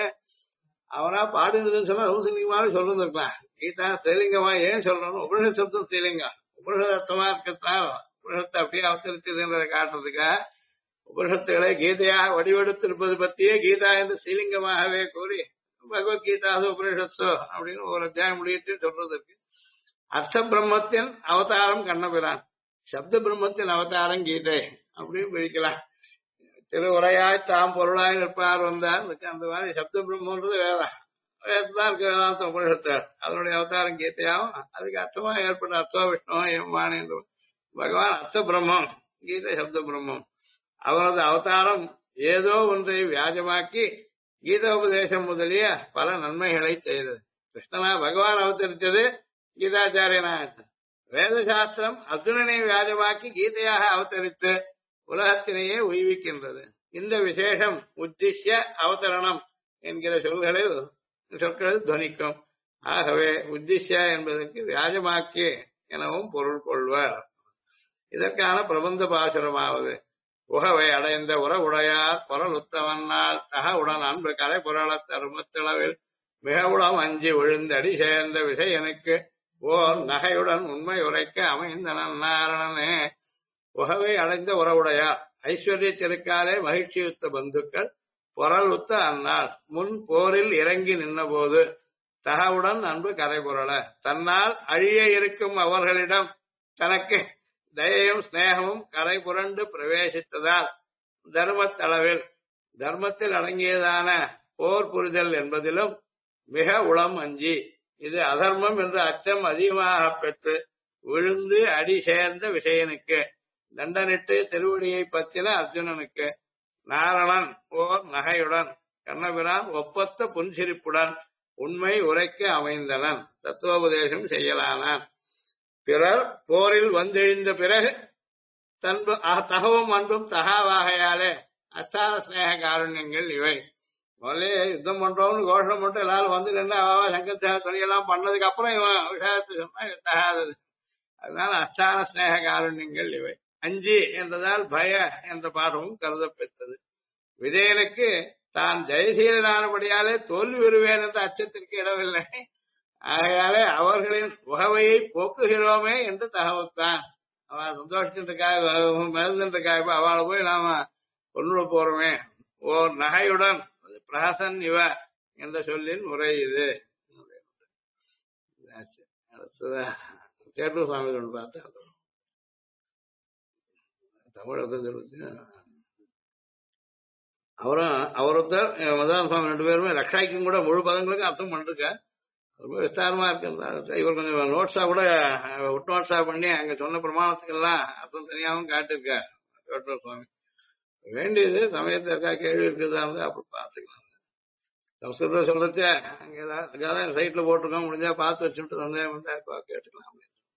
அவனா பாடினதுன்னு சொன்னா ரூசிலிங்கமாவே சொல்லிருக்கலாம். கீதா ஸ்ரீலிங்கமா ஏன் சொல்றோம்? உபனிஷத் சப்தம் ஸ்ரீலிங்கம், உபனிஷத் அர்த்தமா இருக்கத்தான் உபனிஷத்தை அப்படியே அவதரிச்சதுன்றதை காட்டுறதுக்காக உபனிஷத்துகளை கீதையாக வடிவெடுத்திருப்பது பற்றியே கீதா என்று ஸ்ரீலிங்கமாகவே கூறி பகவத்கீதாசு உபனிஷத்சு அப்படின்னு ஒரு அத்தியாயம் முடியிட்டு சொல்றதுக்கு அர்த்த பிரம்மத்தின் அவதாரம் கண்ணபிரான், சப்த பிரம்மத்தின் அவதாரம் கீதை அப்படின்னு பிரிக்கலாம். திருவுரையாய் தாம் பொருளாய் நிற்பார் வந்தார். அந்த மாதிரி சப்த பிரம்மன்றது வேதம், வேதத்தான் இருக்கு வேதாந்த உபனிஷத்து. அதனுடைய அவதாரம் கீதையாவும் அதுக்கு அர்த்தமா ஏற்பட்ட அர்த்தோ விஷ்ணுவோ எம்மான் என்று பகவான் அர்த்த பிரம்மம், கீதை சப்த பிரம்மம். அவனது அவதாரம் ஏதோ ஒன்றை வியாஜமாக்கி கீதோபதேசம் முதலிய பல நன்மைகளை செய்தது. கிருஷ்ணனா பகவான் அவதரித்தது கீதாச்சாரியனாக. வேத சாஸ்திரம் அர்ஜுனனை வியாஜமாக்கி கீதையாக அவதரித்து உலகத்தினையே உய்விக்கின்றது. இந்த விசேஷம் உத்திஷ்ய அவதரணம் என்கிற சொற்களில் துவனிக்கும். ஆகவே உத்திஷ்ய என்பதற்கு வியாஜமாக்கி எனவும் பொருள் கொள்வர். இதற்கான பிரபந்த பாசுரமாவது உகவை அடைந்த உறவுடையார் பொருள் உத்தவனால் தக உடன் அன்பு கலை புரள தருமத்திளவில் மிகவுளம் அஞ்சி விழுந்தடி சேர்ந்த விஷயனுக்கு ஓர் நகையுடன் உண்மை உரைக்க அமைந்த நாரணனே. உகவை அடைந்த உறவுடையார் ஐஸ்வர்ய திருக்காலே மகிழ்ச்சியுத்த பந்துக்கள் பொருள் உத்த அந்நாள் முன் போரில் இறங்கி நின்றபோது தகவுடன் அன்பு கரைபுரள தன்னால் அழிய இருக்கும் அவர்களிடம் தனக்கு தயையும் ஸ்நேகமும் கரை புரண்டு பிரவேசித்ததால் தர்மத்தளவில் தர்மத்தில் அடங்கியதான போர் புரிதல் என்பதிலும் மிக உளம் அஞ்சி இது அதர்மம் என்ற அச்சம் அதிகமாக பெற்று விழுந்து அடி சேர்ந்த விஷயனுக்கு தண்டனிட்டு திருவடியை பற்றின அர்ஜுனனுக்கு நாரணன் ஓர் நகையுடன் கண்ணபிரான் ஒப்பத்த புன்சிரிப்புடன் உண்மை உரைக்க அமைந்தனன் தத்துவோபதேசம் செய்யலானான். பிறர் போரில் வந்தெழுந்த பிறகு தகவும் அன்பும் தகாவாகையாலே அஸ்தான ஸ்நேக காருண்யங்கள் இவை. முதல்ல யுத்தம் பண்றோம்னு கோஷம் மட்டும் எல்லாரும் வந்து நின்று சங்கர் துணியெல்லாம் பண்ணதுக்கு அப்புறம் இவன் விஷயத்தை சொன்னா தகாதது. அதனால அஸ்தான ஸ்நேக காருண்யங்கள் இவை. அஞ்சி என்றதால் பய என்ற பாடமும் கருதப்பெற்றது. விஜயனுக்கு தான் ஜெயசீலனானபடியாலே தோல்வி வருவேன் என்ற அச்சத்திற்கு இடமில்லை. ஆகையாலே அவர்களின் உகவையை போக்குகிறோமே என்று தகவத்தான். அவன் சந்தோஷத்திற்காக மருந்துக்காக அவளை போய் நாம கொண்டு போறோமே. ஓர் நகையுடன் பிரஹசன் இவ என்ற சொல்லின் முறை இது. சேட்டு சுவாமி ஒன்று பார்த்தா தமிழ் அவரும் அவரொருத்தர் மதான சுவாமி ரெண்டு பேருமே ரக்ஷாய்க்கும் கூட முழு பதங்களுக்கும் அர்த்தம் பண்ணிருக்க. ரொம்ப விஸ்தாரமா இருக்கு. இவர் கொஞ்சம் நோட்ஸா கூட ஒட்டு நோட்ஸா பண்ணி அங்க சொன்ன பிரமாணத்துக்கெல்லாம் அர்த்தம் தனியாகவும் காட்டிருக்கார் சேட்டு சுவாமி. வேண்டியது சமயத்துல இருக்கா கேள்வி இருக்குதா இருந்தா அப்படி பார்த்துக்கலாம். சம்ஸ்கிருதம் சொல்றச்ச அங்க ஏதாவது சைட்ல போட்டிருக்கோம், முடிஞ்சா பார்த்து வச்சுட்டு சந்தேகம் வந்தா கேட்டுக்கலாம்.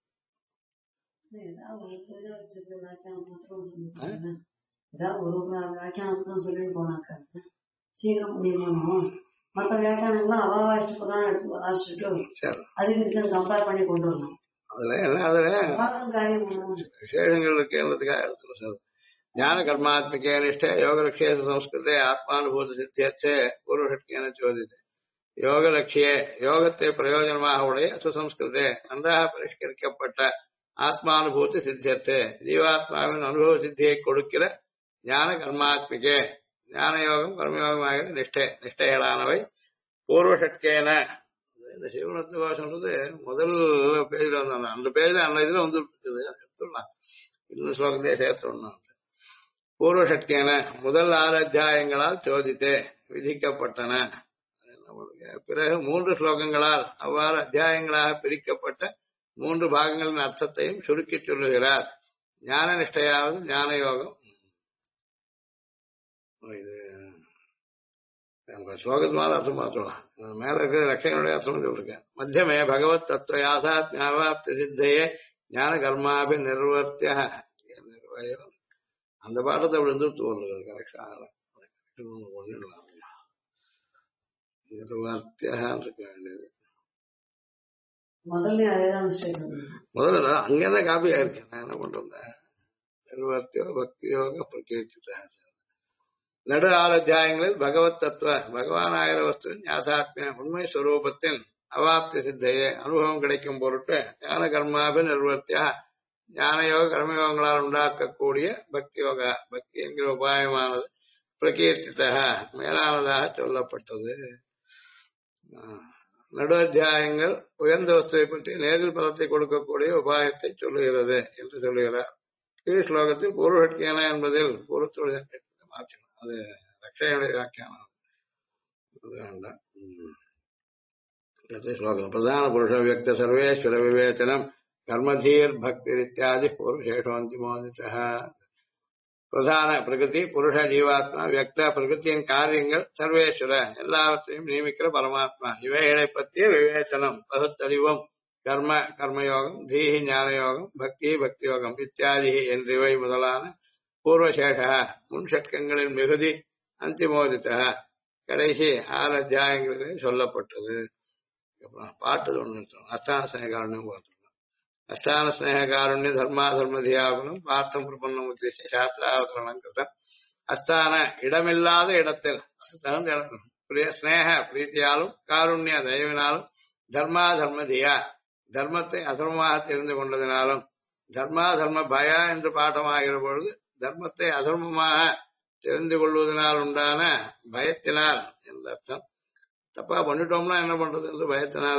ஏதாவது ஒரு வியாக்கியானத்தான் சொல்லிட்டு போனாக்கா சீக்கிரம் முடியுமோ. மற்ற வியாக்கியானங்கள்லாம் அவாவா இஷ்டப்பதான் எடுத்து வாசிச்சுட்டு அதுக்கு கம்பேர் பண்ணி கொண்டு வரலாம். அதுல என்ன அதுல விசேஷங்கள் இருக்குன்றதுக்காக எடுத்துக்கணும் சார். ज्ञान कर्मात्मके निष्ठे योगलक्ष्ये संस्कृते आत्मानुभूत सिद्ध्यर्थे पूर्वषट्केन चोदिते योगलक्ष्ये योगத்தை பிரயோஜனமாக உடைய சுசம்ஸ்கிருதே நன்றாக பரிஷ்கரிக்கப்பட்ட ஆத்மானுபூதி சித்தியர்த்தே ஜீவாத்மாவின் அனுபவ சித்தியை கொடுக்கிற ஞான கர்மாத்மிகே ஞான யோகம் கர்மயோகமாக நிஷ்டைகளானவை பூர்வஷட்கேன இந்த சிவனத்துவாசன்றது முதல் பேஜ்ல வந்து அந்த பேஜ்ல அந்த இதுல வந்து எடுத்துடலாம் இன்னும் ஸ்லோகத்தையே சேர்த்தோம்னா பூர்வஷட்கேன முதல் 6 அத்தியாயங்களால் சோதித்தே விதிக்கப்பட்டன பிறகு 3 ஸ்லோகங்களால் அவ்வாறு அத்தியாயங்களாக பிரிக்கப்பட்ட 3 பாகங்களின் அர்த்தத்தையும் சுருக்கி சொல்லுகிறார் ஞான நிஷ்டையாவது ஞான யோகம் இது ஸ்லோகத்தினால அர்த்தம் பார்த்துக்கலாம் மேல இருக்கிற லட்சங்களுடைய அர்த்தம் சொல்லிருக்கேன் மத்தியமே பகவத் தத்துவ யாசாத் ஞானாப்தி சித்தையே ஞான கர்மாபி நிர்வர்த்திய அந்த பாட்டத்தை அப்படி இருந்து தோன்றுறது கரெக்டா நிர்வர்த்தியான் இருக்க வேண்டியது முதல்ல அங்கதான் காப்பி ஆயிருக்கேன் நான் என்ன பண்றேன் நிர்வர்த்தியோ பக்தியோக பிரகீர்த்தித நடு 6 அத்தியாயங்களில் பகவத் தத்துவ பகவான் ஆயிர வஸ்துவின் ஞாதாத்மிய உண்மை ஸ்வரூபத்தின் அவாப்தி சித்தையே அனுபவம் கிடைக்கும் பொருட்டு ஞான கர்மாபி நிர்வர்த்தியா ஞான யோக கர்மயோகங்களால் உண்டாக்கக்கூடிய பக்தி யோக பக்தி என்கிற உபாயமானது பிரகீர்த்தித மேலானதாக சொல்லப்பட்டது நடு அத்தியாயங்கள் உயர்ந்த வஸ்துவை பற்றி நேரில் பலத்தை கொடுக்கக்கூடிய உபாயத்தை சொல்லுகிறது என்று சொல்லுகிறார் கீழ் ஸ்லோகத்தில் பூர்வஷட்கேன என்பதில் பொறுத்துடைய மாற்றணும் அது ரக்ஷையுடைய வியாக்கியானம் ஸ்லோகம் பிரதான புருஷ வியக்த சர்வேஸ்வர விவேச்சனம் கர்மதீர் பக்தி இத்தியாதி பூர்வசேஷோந்திமோதித பிரதான பிரகிருதி புருஷ ஜீவாத்மா வியக்த பிரகிருத்தியின் காரியங்கள் சர்வேஸ்வர எல்லாவற்றையும் நியமிக்கிற பரமாத்மா இவைகளை பற்றிய விவேச்சனம் பகுத்தறிவும் கர்ம கர்மயோகம் தீஹி ஞானயோகம் பக்தி பக்தி யோகம் இத்தியாதி என்றிவை முதலான பூர்வசேஷ முன் ஷட்கங்களின் மிகுதி அந்திமோதித கடைசி 6 அத்தியாயங்களிலே சொல்லப்பட்டது பாட்டு ஒன்று அஸ்தான ஸ்நேகாரண்யம் பார்த்தோம் அஸ்தான ஸ்நேகாருண்ய தர்மாதர்மதியாகுலம் பார்த்தம் பிரபன்னம் உத்தேச சாஸ்திராவதரணம் கிருத்தம் அஸ்தான இடமில்லாத இடத்தில் தகுந்த இடத்தில் ஸ்நேக பிரீத்தியாலும் காருண்ய தயவினாலும் தர்மாதர்மதியா தர்மத்தை அதர்மமாக தெரிந்து கொண்டதினாலும் தர்மாதர்ம பய என்று பாட்டமாகிற பொழுது தர்மத்தை அதர்மமாக தெரிந்து கொள்வதனால் உண்டான பயத்தினால் என்ற அர்த்தம் தப்பா பண்ணிட்டோம்னா என்ன பண்றது என்று பயத்தினால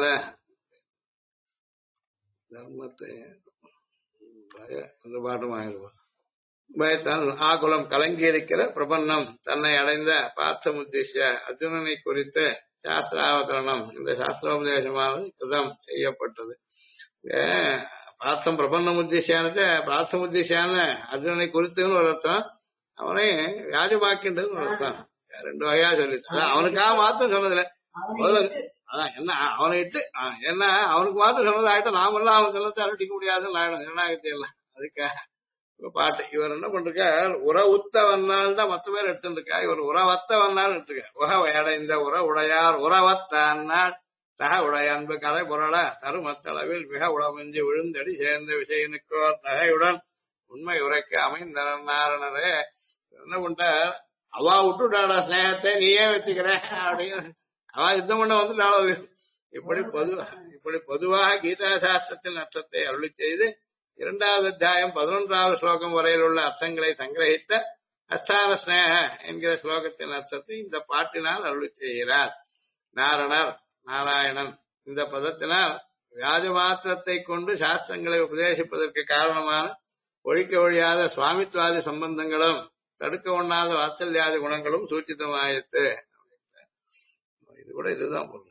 தர்மத்தை பய என்று பாட்டமாகிருவோம் பயத்தால் ஆகுலம் கலங்கி இருக்கிற பிரபன்னம் தன்னை அடைந்த பார்த்தமுத்திஷ்ய அர்ஜுனனை குறித்து சாஸ்திராவதரணம் இந்த சாஸ்திரோபதேசமானது கிருதம் செய்யப்பட்டது பார்த்தம் பிரபன்னம் உத்திஷ்யானது பிரார்த்தமுத்திஷ்யான அர்ஜுனனை குறித்துன்னு ஒரு அர்த்தம் அவனை வியாஜபாக்கின்றது ஒரு அர்த்தம் 2 வகையா சொல்லிட்டு அவனுக்காக மாத்திரம் சொன்னதுல அதான் என்ன அவனை இட்டு என்ன அவனுக்கு மாத்திரம் சொன்னது ஆயிட்டும் நாமெல்லாம் அவன் சொல்லத்தை அனுட்டிக்க முடியாதுன்னு ஆயிடும் ஜனநாயகத்தை எல்லாம் அதுக்காக பாட்டு இவர் என்ன பண்றார் உற வந்தால் தான் மொத்த பேர் எடுத்துருக்கா இவர் உறவத்த வந்தாலும் எடுத்துக்க உகவை அடைந்த உடையார் உறவத்தானால் தக உடைய அன்பு கதை புரள தருமத்தளவில் மிக உளமஞ்சி விழுந்தடி சேர்ந்த விஷயனுக்கோர் நகையுடன் உண்மை உரைக்க அமைந்தனரே என்ன பண்ற அவா விட்டுட்டாடா ஸ்நேகத்தை நீயே வச்சுக்கிற அப்படின்னு அவா யுத்தம் பண்ண வந்துட்டாளோ இப்படி பொதுவாக கீதா சாஸ்திரத்தின் அர்த்தத்தை அருளி செய்து 2வது அத்தியாயம் 11வது ஸ்லோகம் வரையில் உள்ள அர்த்தங்களை சங்கிரகித்த அஸ்தான ஸ்நேக என்கிற ஸ்லோகத்தின் அர்த்தத்தை இந்த பாட்டினால் அருளி செய்கிறார் நாராயணன் இந்த பதத்தினால் வியாஜ மாத்திரத்தை கொண்டு சாஸ்திரங்களை உபதேசிப்பதற்கு காரணமான ஒழிக்க ஒழியாத சுவாமித்வாதி சம்பந்தங்களும் தடுக்க ஒண்ணாத வாத்சல்யாதி குணங்களும் சூச்சிதமாயிற்று இது கூட இதுதான் பொருள்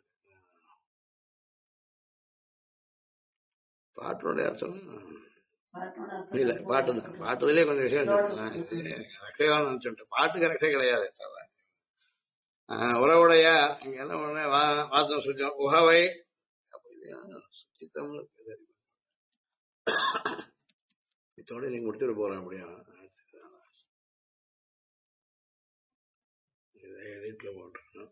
பாட்டுடைய அர்த்தம் இல்ல பாட்டுதான் பாட்டுலயே கொஞ்சம் விஷயம் ரட்சைதான் நினைச்சுட்டு பாட்டுக்கு ரட்சை கிடையாது உறவுடைய இங்க என்ன வாசம் சுத்தம் உகவை சுத்தம் இதோட நீங்க முடிச்சுட்டு போறேன் அப்படியா எடிட்ல போட்டுருக்கோம்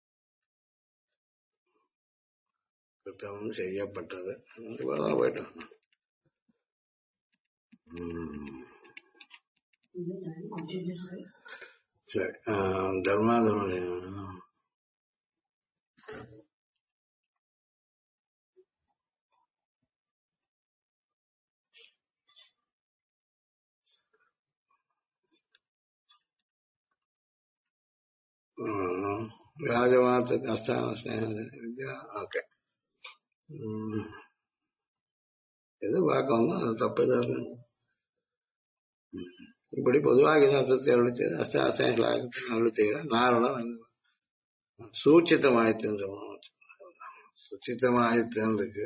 கிருத்தமும் செய்யப்பட்டது போயிட்டோம் சரி தர்மாதர்ம வியாஜமாத்துக்கு அஸ்தான ஸ்நேகம் வித்யா ஓகே எது பார்க்கணும் அது தப்புதான் இப்படி பொதுவாக இது அர்த்தத்தை அருளிச்சு அஸ்தாசேஷலாக அருளிச்சுகிற நாரணம் சூச்சிதமாயித்து சுச்சிதமாயித்து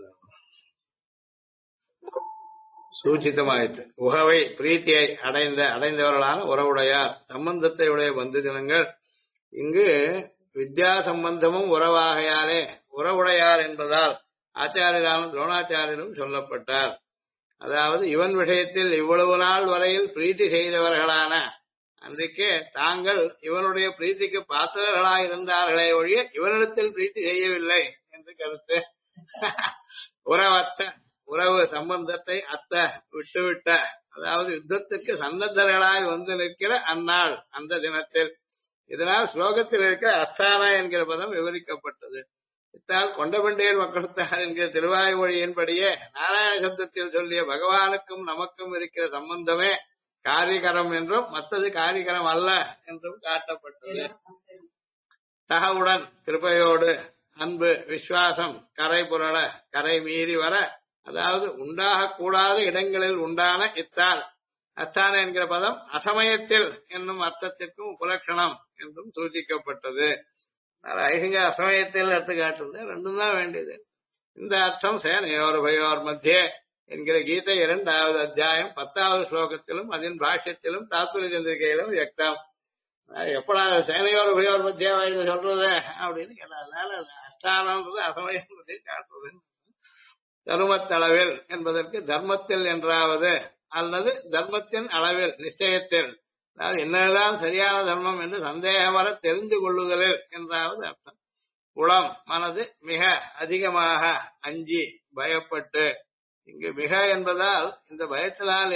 சூச்சிதமாயிற்று உகவை பிரீத்தியை அடைந்தவர்களான உறவுடையார் சம்பந்தத்தை உடைய பந்து ஜனங்கள் இங்கு வித்யா சம்பந்தமும் உறவாகையாலே உறவுடையார் என்பதால் ஆச்சாரியரான துரோணாச்சாரியரும் சொல்லப்பட்டார். அதாவது இவன் விஷயத்தில் இவ்வளவு நாள் வரையில் பிரீத்தி செய்தவர்களான அன்றைக்கே தாங்கள் இவனுடைய பிரீத்திக்கு பாத்திரர்களாயிருந்தார்களே ஒழிய இவனிடத்தில் பிரீத்தி செய்யவில்லை என்று கருத்து. உறவத்த உறவு சம்பந்தத்தை அத்த விட்டுவிட்ட அதாவது யுத்தத்துக்கு சன்னத்தர்களாய் வந்து நிற்கிற அந்நாள் அந்த தினத்தில் இதனால் ஸ்லோகத்தில் இருக்க அஸ்தானா என்கிற பதம் விவரிக்கப்பட்டது. இத்தால் கொண்டபண்டியர் மக்களுத்தார் என்கிற திருவாய்மொழியின்படியே நாராயண சப்தத்தில் சொல்லிய பகவானுக்கும் நமக்கும் இருக்கிற சம்பந்தமே காரிகரம் என்றும் மற்றது காரிகரம் அல்ல என்றும் காட்டப்பட்டது. தகவுடன் கிருபையோடு அன்பு விசுவாசம் கரை புரள கரை மீறி வர அதாவது உண்டாகக்கூடாத இடங்களில் உண்டான இத்தால் அஸ்தான என்கிற பதம் அசமயத்தில் என்னும் அர்த்தத்திற்கும் உபலட்சணம் என்றும் சூಚಿக்கப்பட்டது. ஐசிங்க அசமயத்தில் எடுத்து காட்டுறது ரெண்டும் தான் வேண்டியது. இந்த அர்த்தம் சேனையோர் உபயோர் மத்தியே என்கிற கீதை 2வது அத்தியாயம் 10வது ஸ்லோகத்திலும் அதன் பாஷ்யத்திலும் தாத்பரிய சந்திரிகையிலும் வியக்தம். எப்படா சேனையோர் உபயோர் மத்தியவா இது சொல்றது அப்படின்னு கேட்டதுனால அஸ்தானம்ன்றது அசமயத்தை காட்டுறது. தருமத்தளவில் என்பதற்கு தர்மத்தில் என்றாவது அல்லது தர்மத்தின் அளவில் நிச்சயத்தில் அதாவது என்னதான் சரியான தர்மம் என்று சந்தேகம் வர தெரிந்து கொள்ளுதலில் என்றாவது அர்த்தம். உளம் மனது மிக அதிகமாக அஞ்சி பயப்பட்டு இங்கு மிக என்பதால் இந்த பயத்தினால்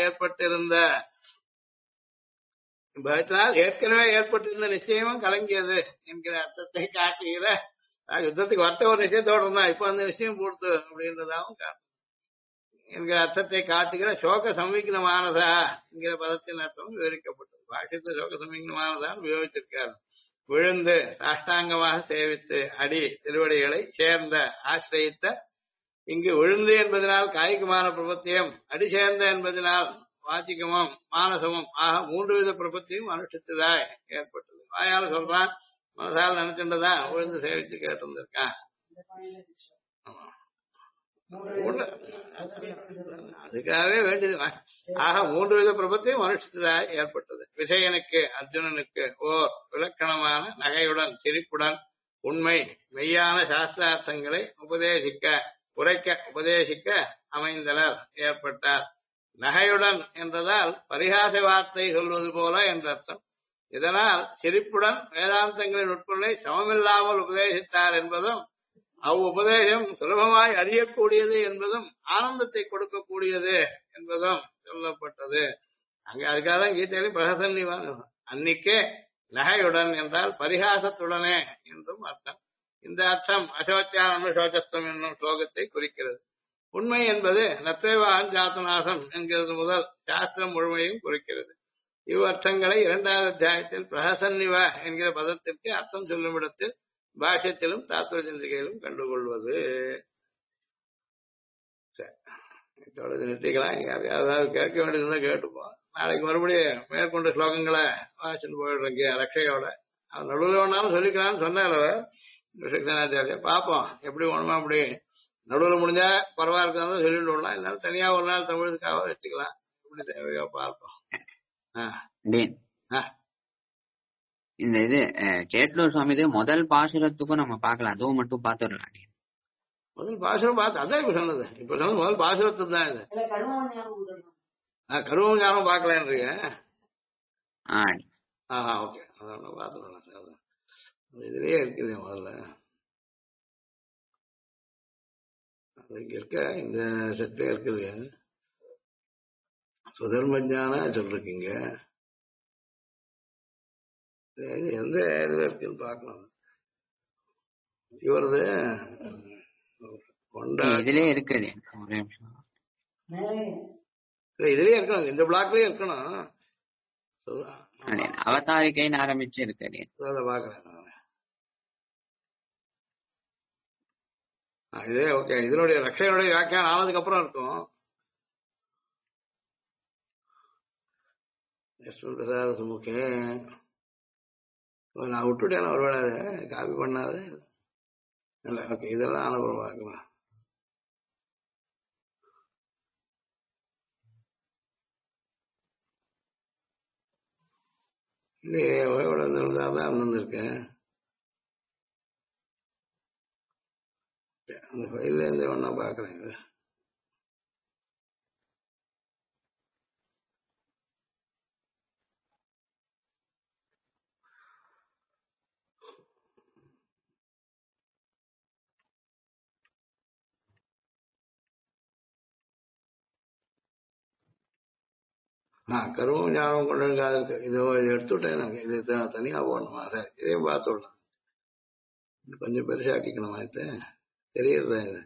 ஏற்கனவே ஏற்பட்டிருந்த நிச்சயமும் கலங்கியது என்கிற அர்த்தத்தை காட்டுகிற யுத்தத்துக்கு வரத்த ஒரு நிச்சயத்தோடு இருந்தா இப்ப அந்த நிச்சயம் கொடுத்து அப்படின்றதாகவும் காட்டும் என்கிற அர்த்தத்தை காட்டுகிற சோக சம்விக்னமானதா என்கிற பதத்தின் அர்த்தம் விவரிக்கப்பட்டது. பாஷ்யத்தை சோக சம்விக்னமானதான் உபயோகிச்சிருக்காரு. விழுந்து சாஷ்டாங்கமாக சேவித்து அடி திருவடிகளை சேர்ந்த ஆசிரியித்த இங்கு விழுந்து என்பதனால் காய்கமான பிரபத்தியம் அடி சேர்ந்த என்பதனால் வாச்சிகமும் மானசமும் ஆக 3 வித பிரபத்தியும் அனுஷ்டித்ததாய் ஏற்பட்டது. வாயால சொல்றான் மனசால் நினைச்சுட்டுதான் விழுந்து சேவிச்சு கேட்டிருந்திருக்கான். அதுக்காகவே வேண்டியது ஆக 3 வித பிரபத்தையும் அனுஷ்டித்ததாய் ஏற்பட்டது. விசயனுக்கு அர்ஜுனனுக்கு ஓர் விலக்கணமான நகையுடன் சிரிப்புடன் உண்மை மெய்யான சாஸ்திரார்த்தங்களை உபதேசிக்க அமைந்தனர் ஏற்பட்டார். நகையுடன் என்றதால் பரிகாச வார்த்தை சொல்வது போல என்ற அர்த்தம். இதனால் சிரிப்புடன் வேதாந்தங்களின் உட்பொருளை சமமில்லாமல் உபதேசித்தார் என்பதும் அவ்வுபதேசம் சுலபமாய் அறியக்கூடியது என்பதும் ஆனந்தத்தை கொடுக்கக்கூடியது என்பதும் சொல்லப்பட்டது. அங்க அதுக்காக தான் கீதையில பிரகசன்னிவான் அன்னிக்கே நகையுடன் என்றால் பரிகாசத்துடனே என்றும் அர்த்தம். இந்த அர்த்தம் அசோச்சான் அனுசோச்சஸ்தம் என்னும் ஸ்லோகத்தை குறிக்கிறது. உண்மை என்பது நத்வேவான் ஜாத்துநாசம் என்கிறது முதல் சாஸ்திரம் முழுமையும் குறிக்கிறது. இவ்வர்த்தங்களை 2வது அத்தியாயத்தில் பிரகசன்னிவ என்கிற பதத்திற்கு அர்த்தம் சொல்லும் இடத்தில் பாஷ்யத்திலும் தாத்பரிய சந்திரிகையிலும் கண்டுகொள்வது. தொடர்ந்து நிறுத்திக்கலாம். யாராவது கேட்க வேண்டியதுதான் கேட்டுப்போம். நாளைக்கு மறுபடியும் மேற்கொண்ட ஸ்லோகங்களை வாசிட்டு போயிடுறேங்க ரட்சையோட. அவன் நடுவில் வேணாலும் சொல்லிக்கலாம்னு சொன்னார். பார்ப்போம் எப்படி வேணுமா அப்படி நடுவில் முடிஞ்சா பரவாயில்ல சொல்லிட்டு விடலாம். இல்லைன்னா தனியா ஒரு நாள் தமிழுக்காக வச்சுக்கலாம். எப்படி தேவையோ பார்ப்போம். இந்த இது சேட்லூர் சுவாமி இது முதல் பாசுரத்துக்கும் நம்ம பார்க்கலாம். அதுவும் மட்டும் பார்த்துடலாம். முதல் பாசுரம் பார்த்து அதான் இப்ப சொன்னது. இப்ப சொன்னது முதல் பாசுரத்துக்கு தான் இது. கருவம் ஞானம் பார்க்கலான்றீங்க. ஓகே அதான் பார்த்துக்கலாம். இதுலயே இருக்குது முதல்ல. இங்க இருக்க இந்த செட்ல இருக்குது சுதர்ம ஞான சொல்றீங்க. எந்த இதுல இருக்குன்னு பார்க்கலாம். இவரது இதுலயே இருக்குது. ஒரே நிமிஷம். இதுலயே இருக்கணும், இந்த பிளாக்லயே இருக்கணும். அவதாரிக்கைன்னு ஆரம்பிச்சு இருக்கு. பாக்குறேன் இதே. ஓகே, இதனுடைய ரக்ஷையுடைய வியாக்கியானம் ஆனதுக்கு அப்புறம் இருக்கும். பிரசாத சுமுகே நான் விட்டுட்டேன், ஒரு வேலை காப்பி பண்ணாது. இல்ல, ஓகே, இதெல்லாம் அனுப்புறம் பார்க்கலாம். இல்லையே, தான் வந்திருக்கேன். அந்த ஃபைல்ல இருந்து ஒன்னா பாக்குறேன். கருவம் ஞாபகம் கொண்டு இருக்கு. இதை எடுத்துட்டேன். எனக்கு இது தனியா போகணுமா? சரி, இதே பார்த்துடலாம். கொஞ்சம் பெருசாக்கிக்கணுமா? இது தெரியறதா? இது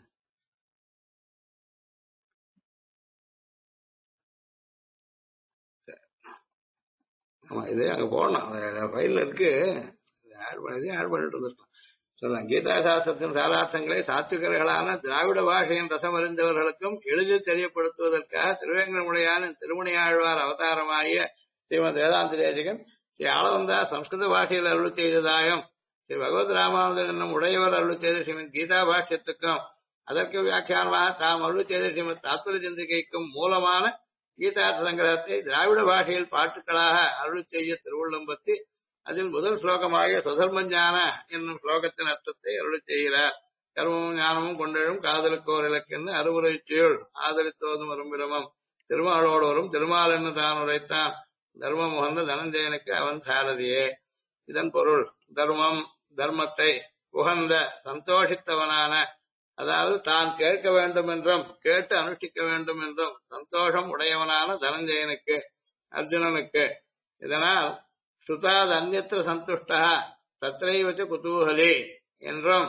ஆமா, இதே அங்க போடணும். ஃபைல்ல இருக்கு. ஆட் பண்ணிட்டு வந்துருக்கோம். சொல்லலாம். கீதா சாஸ்திரத்தின் சாரார்த்தங்களை சாத்விகர்களான திராவிட பாஷையின் ரசம் அறிந்தவர்களுக்கும் எளிதில் தெரியப்படுத்துவதற்காக திருவேங்கடமுடையான் திருமணியாழ்வார் அவதாரமாகிய ஸ்ரீமத் வேதாந்த தேசிகன் ஸ்ரீ ஆளவந்தா சம்ஸ்கிருத பாஷையில் அருள் செய்ததாயும் ஸ்ரீ பகவத் ராமானுஜன் என்னும் உடையவர் அருள் செய்த ஸ்ரீமத் கீதா பாஷ்யத்துக்கும் அதற்கு வியாக்கியானமாக தாம் அருள் செய்த ஸ்ரீமத் தாத்பரிய சிந்திகைக்கும் மூலமான கீதார்த்த சங்கிரகத்தை திராவிட பாஷையில் பாட்டுக்களாக அருள் செய்ய திருவுள்ளம்பத்தி அதில் முதல் ஸ்லோகமாகிய சுதர்மஞான என்னும் ஸ்லோகத்தின் அர்த்தத்தை அருள் செய்கிறார். கர்மமும் ஞானமும் கொண்டெழும் காதலுக்கோர் இலக்கென்று அறுவுரைச்சியுள் ஆதரித்தோதும் அரும்பிரமம் திருமாலோடோரும் திருமால் என்று தான் உரைத்தான் தர்மம் உகந்த தனஞ்சயனுக்கு அவன் சாரதியே. இதன் பொருள் தர்மம், தர்மத்தை உகந்த சந்தோஷித்தவனான, அதாவது தான் கேட்க வேண்டும் என்றும் கேட்டு அனுஷ்டிக்க வேண்டும் என்றும் சந்தோஷம் உடையவனான தனஞ்சயனுக்கு, அர்ஜுனனுக்கு. இதனால் சுதாத் அந்நியத்திர சந்துஷ்டா தத்ரைவச்ச குதூகலி என்றும்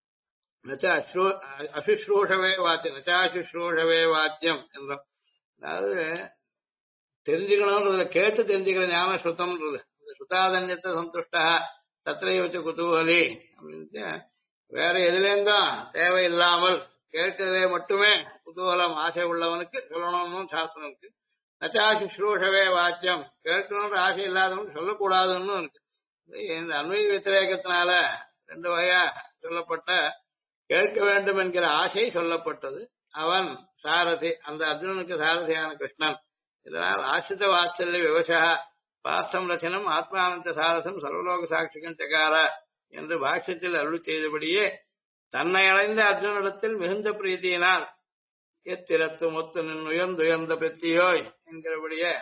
அசுஷ்ரூஷவே வாத்தியம் நச்சாசுஷ்ரூஷவே வாத்தியம் என்றும், அதாவது தெரிஞ்சுக்கணும்ன்றதுல கேட்டு தெரிஞ்சுக்கிற ஞான ஸ்ருதம்ன்றது. சுதாதன்யத்தை சந்துஷ்டா தத்ரைவச்ச குதூகலி அப்படின்ட்டு வேற எதுலேருந்தும் தேவையில்லாமல் கேட்கறதே மட்டுமே குதூகலம் ஆசை உள்ளவனுக்கு சொல்லணும்னு சாஸ்திரம் இருக்கு. நச்சாசுஷ்ரூஷவே வாக்கியம், கேட்கணுன்ற ஆசை இல்லாதவனுக்கு சொல்லக்கூடாதுன்னு இருக்கு. இந்த அன்வய வித்திரேகத்தினால ரெண்டு வகையா சொல்லப்பட்ட கேட்க வேண்டும் என்கிற ஆசை சொல்லப்பட்டது. அவன் சாரதி, அந்த அர்ஜுனனுக்கு சாரதியான கிருஷ்ணன். இதனால் ஆசிரித வாத்சல்ய விவசா பாஸ்தம் ரச்சனம் ஆத்மானந்த சாரசம் சர்வலோக சாட்சிகம் சகார என்று பாஷ்யத்தில் அருள் செய்தபடியே தன்னை அடைந்த அர்ஜுனிடத்தில் மிகுந்த பிரீதியினால் எத்திரத்து மொத்து நின் உயர்ந்துயர்ந்த பெத்தியோய் என்கிறபடியே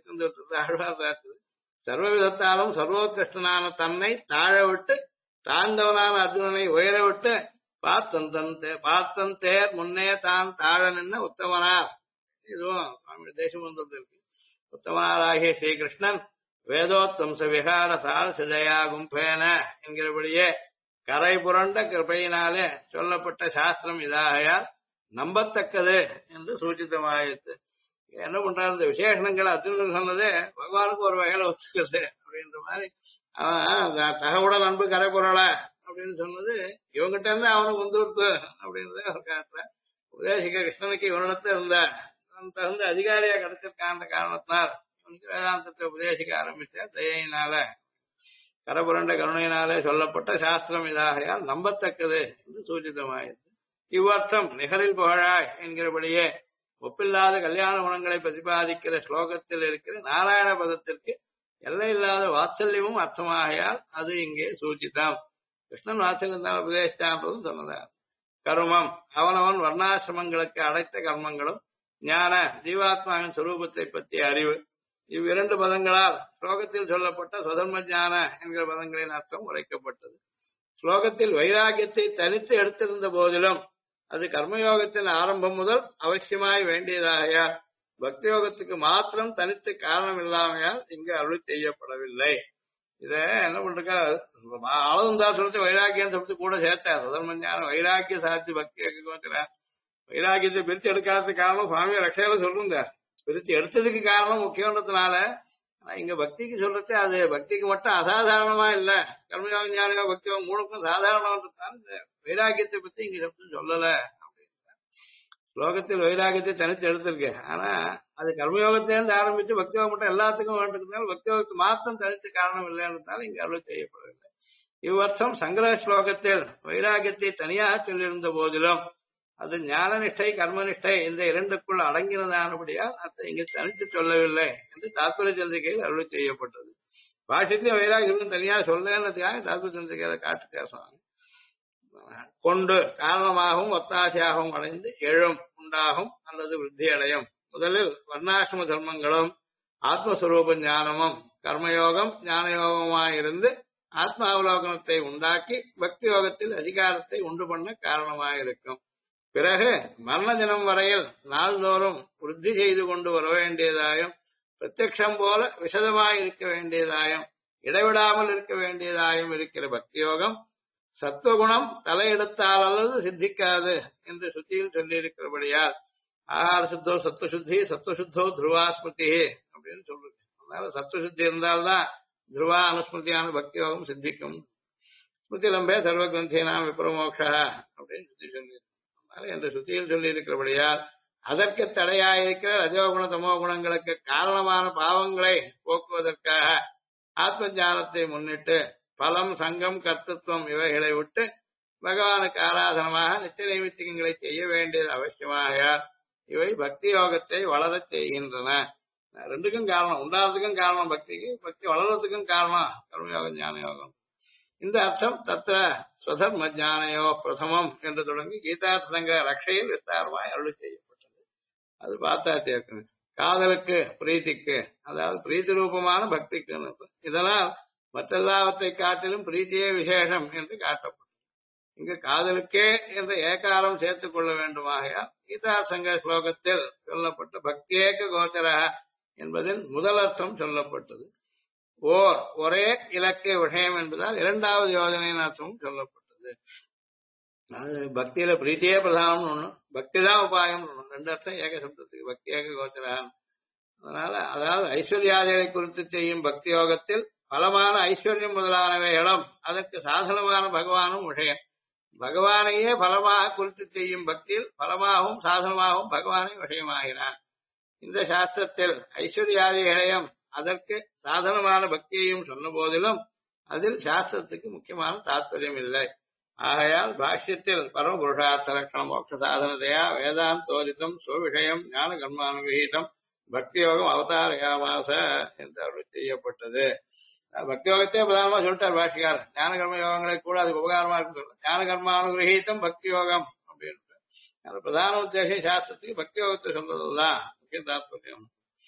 சர்வவிதத்தாலும் சர்வோத்கிருஷ்டனான தன்னை தாழ விட்டு தாழ்ந்தவனான அர்ஜுனனை உயர விட்டு பார்த்தன் தேர் முன்னே தான் தாழ நின்ன உத்தமனார். இதுவும் சுவாமி தேசபந்தத்தில் இருக்கு. உத்தமனாராகிய ஸ்ரீகிருஷ்ணன் வேதோத்தம்ச விகார சாரசஜயா கும்பேன என்கிறபடியே கரை புரண்ட கிருபையினாலே சொல்லப்பட்ட சாஸ்திரம் இதாகையால் நம்பத்தக்கது என்று சூச்சிதமாயிடுச்சு. என்ன பண்றாரு, இந்த விசேஷணங்கள் அர்ஜுனன் சொன்னதே பகவானுக்கு ஒரு வகையில ஒத்துக்கிறது அப்படின்ற மாதிரி. அவன் தகவுடன் அன்பு கரை புரள அப்படின்னு சொன்னது இவங்கிட்ட இருந்து அவனுக்கு வந்துடுத்து அப்படின்றத ஒரு காட்டுற. உதேசிக்க கிருஷ்ணனுக்கு இவனிடத்துல இருந்த தகுந்த அதிகாரியா கிடைச்சிருக்கான்ற காரணத்தினால் இவனுக்கு வேதாந்தத்தை உபதேசிக்க ஆரம்பிச்ச தயையினால கரபுரண்ட கருணையினாலே சொல்லப்பட்ட சாஸ்திரம் இதாகையால் நம்பத்தக்கது என்று சூச்சிதமாயிற்று. இவ்வர்த்தம் நிகரில் புகழாய் என்கிறபடியே ஒப்பில்லாத கல்யாண குணங்களை பிரதிபாதிக்கிற ஸ்லோகத்தில் இருக்கிற நாராயண பதத்திற்கு எல்லையில்லாத வாத்சல்யமும் அர்த்தமாகையால் அது இங்கே சூச்சிதம். கிருஷ்ணன் வாத்சல்யத்தால் உபதேசித்தான்றதும் சொன்னதார். கர்மம் அவனவன் வர்ணாசிரமங்களுக்கு அடைத்த கர்மங்களும், ஞான ஜீவாத்மாவின் சுரூபத்தை பற்றிய அறிவு, இவ்விரண்டு பதங்களால் ஸ்லோகத்தில் சொல்லப்பட்ட சுதர்ம ஞான என்கிற பதங்களின் அர்த்தம் உரைக்கப்பட்டது. ஸ்லோகத்தில் வைராகியத்தை தனித்து எடுத்திருந்த போதிலும் அது கர்மயோகத்தின் ஆரம்பம் முதல் அவசியமாய் வேண்டியதாகையால் பக்தி யோகத்துக்கு மாத்திரம் தனித்து காரணம் இல்லாமையால் இங்கு அருள் செய்யப்படவில்லை. இத என்ன பண்றா அளவும் தான் சொல்லிட்டு வைராக்கியம் சொல்லிட்டு கூட சேர்த்தார் சுதர்ம ஞானம் வைராக்கிய சாட்சி பக்தி வைராக்கியத்தை பிரித்து எடுக்காததுக்கு காரணம் சுவாமி ரட்சையில சொல்லுங்க பிரித்து எடுத்ததுக்கு காரணம் முக்கியன்றதுனால இங்க பக்திக்கு சொல்றச்சு அது பக்திக்கு மட்டும் அசாதாரணமா இல்ல கர்மயோக ஞானயோ பக்தியோ மூணுக்கும் சாதாரணன்றதுனால இந்த வைராக்கியத்தை பத்தி இங்க சப்தம் சொல்லல அப்படின்னு ஸ்லோகத்தில் வைராக்கியத்தை தனித்து எடுத்திருக்கு ஆனா அது கர்மயோகத்திலிருந்து ஆரம்பிச்சு பக்தியோகம் மட்டும் எல்லாத்துக்கும் வேண்டியிருந்தாலும் பக்தியோகத்துக்கு மாத்திரம் தனித்து காரணம் இல்லைன்றதுனால இங்க அருள் செய்யப்படவில்லை இவ்வர்த்தம் சங்கிரக ஸ்லோகத்தில் வைராக்கியத்தை தனியாக சொல்லியிருந்த போதிலும் அது ஞானநிஷ்டை கர்மநிஷ்டை இந்த இரண்டுக்குள் அடங்கினதானபடியால் அதை இங்கு தனித்து சொல்லவில்லை என்று தாத்பரிய சந்திரிகையில் அருள் செய்யப்பட்டது பாஷ்யத்திலே வைராகியம் தனியாக சொல்லதுக்காக தாத்பரிய சந்திரிகையில காட்டு பேசுவாங்க கொண்டு காரணமாகவும் ஒத்தாசையாகவும் அடைந்து எழும் உண்டாகும் அல்லது விருத்தி அடையும் முதலில் வர்ணாசிரம தர்மங்களும் ஆத்மஸ்வரூப ஞானமும் கர்மயோகம் ஞானயோகமாயிருந்து ஆத்மாவலோகனத்தை உண்டாக்கி பக்தி யோகத்தில் அதிகாரத்தை உண்டு பண்ண காரணமாயிருக்கும் பிறகு மரண தினம் வரையில் நாள்தோறும் விருத்தி செய்து கொண்டு வர வேண்டியதாயும் பிரத்யக்ஷம் போல விசதமாய் இருக்க வேண்டியதாயும் இடைவிடாமல் இருக்க வேண்டியதாயும் இருக்கிற பக்தி யோகம் சத்துவகுணம் தலையெடுத்தால் அல்லது சித்திக்காது என்று சுத்தியில் சொல்லியிருக்கிறபடியால் ஆகார சுத்தோ சத்துவசுத்தி சத்துவசுத்தோ துருவாஸ்மிருதி அப்படின்னு சொல்றது அதனால சத்துவசுத்தி இருந்தால்தான் துருவா அனுஸ்மிருதியான பக்தி யோகம் சித்திக்கும் ஸ்மிருதி லம்பே சர்வ கிரந்தினாம் விப்ரமோக்ஷா அப்படின்னு சுத்தி சொல்லி என்று சுத்தியில் சொல்லி இருக்கிறபடியால் அதற்கு தடையாயிருக்கிற ரஜோகுண தமோ குணங்களுக்கு காரணமான பாவங்களை போக்குவதற்காக ஆத்ம ஞானத்தை முன்னிட்டு பலம் சங்கம் கர்த்தத்துவம் இவைகளை விட்டு பகவானுக்கு ஆராதனமாக நித்திய நைமித்திகங்களை செய்ய வேண்டியது அவசியமாக இவை பக்தி யோகத்தை வளரச் செய்கின்றன ரெண்டுக்கும் காரணம் உண்டாகிறதுக்கும் காரணம் பக்திக்கு பக்தி வளர்றதுக்கும் காரணம் கர்மயோகம் ஞான யோகம் இந்த அர்த்தம் தத்திர ஸ்வதர்ம ஞானயோ பிரதமம் என்று தொடங்கி கீதார்த்த சங்க ரட்சையில் விஸ்தாரமாய் அருள் செய்யப்பட்டது அது பார்த்தாச்சு ஏற்கனவே காதலுக்கு பிரீத்திக்கு அதாவது பிரீத்தி ரூபமான பக்திக்கு இதனால் மற்றெல்லாவற்றை காட்டிலும் பிரீத்தியே விசேஷம் என்று காட்டப்பட்டது இங்கு காதலுக்கே என்ற ஏகாரம் சேர்த்துக் கொள்ள வேண்டுமாகையால் கீதா சங்க ஸ்லோகத்தில் சொல்லப்பட்ட பக்தியேக கோச்சர என்பதில் முதல் அர்த்தம் சொல்லப்பட்டது ஒரே இலக்கிய விஷயம் என்பதால் இரண்டாவது யோஜனையின் அர்த்தமும் சொல்லப்பட்டது அது பக்தியில பிரீத்தியே பிரதானம் ஒண்ணு பக்தி தான் உபாயம் ரெண்டு அர்த்தம் ஏக சப்தத்துக்கு பக்தி ஏக கோச்சரான் அதனால அதாவது ஐஸ்வர்யாதிகளை குறித்து செய்யும் பக்தி யோகத்தில் பலமான ஐஸ்வர்யம் முதலானவைகளும் அதற்கு சாதனமான பகவானும் விஷயம் பகவானையே பலமாக குறித்து செய்யும் பக்தியில் பலமாகவும் சாதனமாகவும் பகவானை விஷயமாகிறான் இந்த சாஸ்திரத்தில் ஐஸ்வர்யாதிகளையும் அதற்கு சாதனமான பக்தியையும் சொன்ன போதிலும் அதில் சாஸ்திரத்துக்கு முக்கியமான தாத்பரியம் இல்லை ஆகையால் பாஷ்யத்தில் பரமபுருஷார்த்த லட்சணம் மோட்ச சாதனதையா வேதாந்தோதித்தம் சுவிஷயம் ஞான கர்மானுகிரகீதம் பக்தி யோகம் அவதாரயாமாச என்று அருள் செய்யப்பட்டது பக்தி யோகத்தையே பிரதானமா சொல்லிட்டார் பாஷ்யக்காரர் ஞான கர்ம யோகங்களை கூட அதுக்கு உபகாரமா இருக்கு ஞான கர்மானுகிரகீதம் பக்தி யோகம் அப்படின்னு பிரதான உத்தேசம் சாஸ்திரத்துக்கு பக்தி யோகத்தை சொல்றதுதான் முக்கிய தாத்பரியம்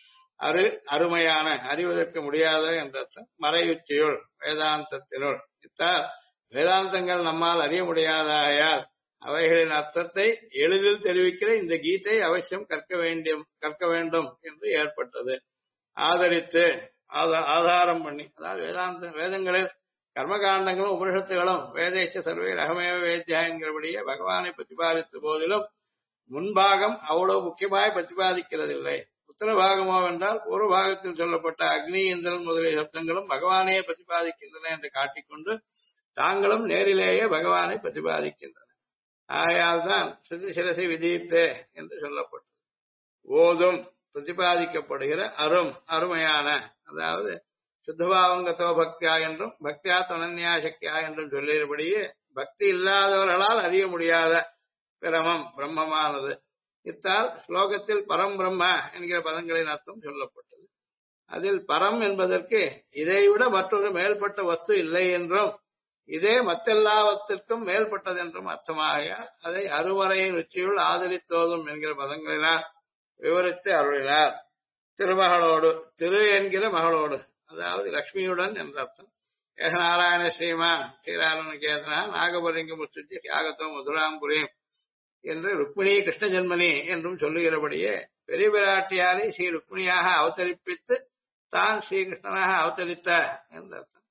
அருமையான அறிவதற்கு முடியாத என்ற மறையுச்சியுள் வேதாந்தத்தினுள் இத்தால் வேதாந்தங்கள் நம்மால் அறிய முடியாதாயால் அவைகளின் அர்த்தத்தை எளிதில் தெரிவிக்கிற இந்த கீதை அவசியம் கற்க வேண்டும் என்று ஏற்பட்டது ஆதரித்து ஆதாரம் பண்ணி அதாவது வேதங்களில் கர்மகாண்டங்களும் உபனிஷத்துகளும் வேதேச்ச சர்வே ரகமேவ வேத்யா என்கிறபடியே பகவானை பிரதிபாதித்த போதிலும் முன்பாகம் அவ்வளவு முக்கியமாய் பிரதிபாதிக்கிறதில்லை உத்தரபாகமோ என்றால் பூர்வ பாகத்தில் சொல்லப்பட்ட அக்னி இந்திரன் முதலிய சப்தங்களும் பகவானையே பிரதிபாதிக்கின்றன என்று காட்டிக்கொண்டு தாங்களும் நேரிலேயே பகவானை பிரதிபாதிக்கின்றன ஆகையால் தான் ஸ்ருதி சிரசி விதீப்தே என்று சொல்லப்பட்டது ஓதும் பிரதிபாதிக்கப்படுகிற அருமையான அதாவது சுத்தபாவங்கத்தோ பக்தியா என்றும் பக்தியா தொனன்யா சக்தியா என்றும் சொல்லியபடியே பக்தி இல்லாதவர்களால் அறிய முடியாத பிரமம் பிரம்மமானது இத்தால் ஸ்லோகத்தில் பரம் பிரம்ம என்கிற பதங்களின் அர்த்தம் சொல்லப்பட்டது அதில் பரம் என்பதற்கு இதைவிட மற்றொரு மேல்பட்ட வஸ்து இல்லை என்றும் இதே மற்றெல்லாவற்றிற்கும் மேல்பட்டது என்றும் அர்த்தமாக அதை அருவரையின் உச்சியுள் ஆதரித்தோதும் என்கிற பதங்களினால் விவரித்து அருளினார் திருமகளோடு திரு என்கிற மகளோடு அதாவது லட்சுமியுடன் என்ற அர்த்தம் ஏகநாராயண ஸ்ரீமான் ஸ்ரீராமனுகேதனா நாகபலிங்க முத்துச்சி தியாகத்தோ மதுராம்புரியும் என்று ருக்மிணி கிருஷ்ண ஜென்மனி என்றும் சொல்லுகிறபடியே பெரிய பிராட்டியாரை ஸ்ரீ ருக்மிணியாக அவதரிப்பித்து தான் ஸ்ரீகிருஷ்ணனாக அவதரித்த என்ற அர்த்தம்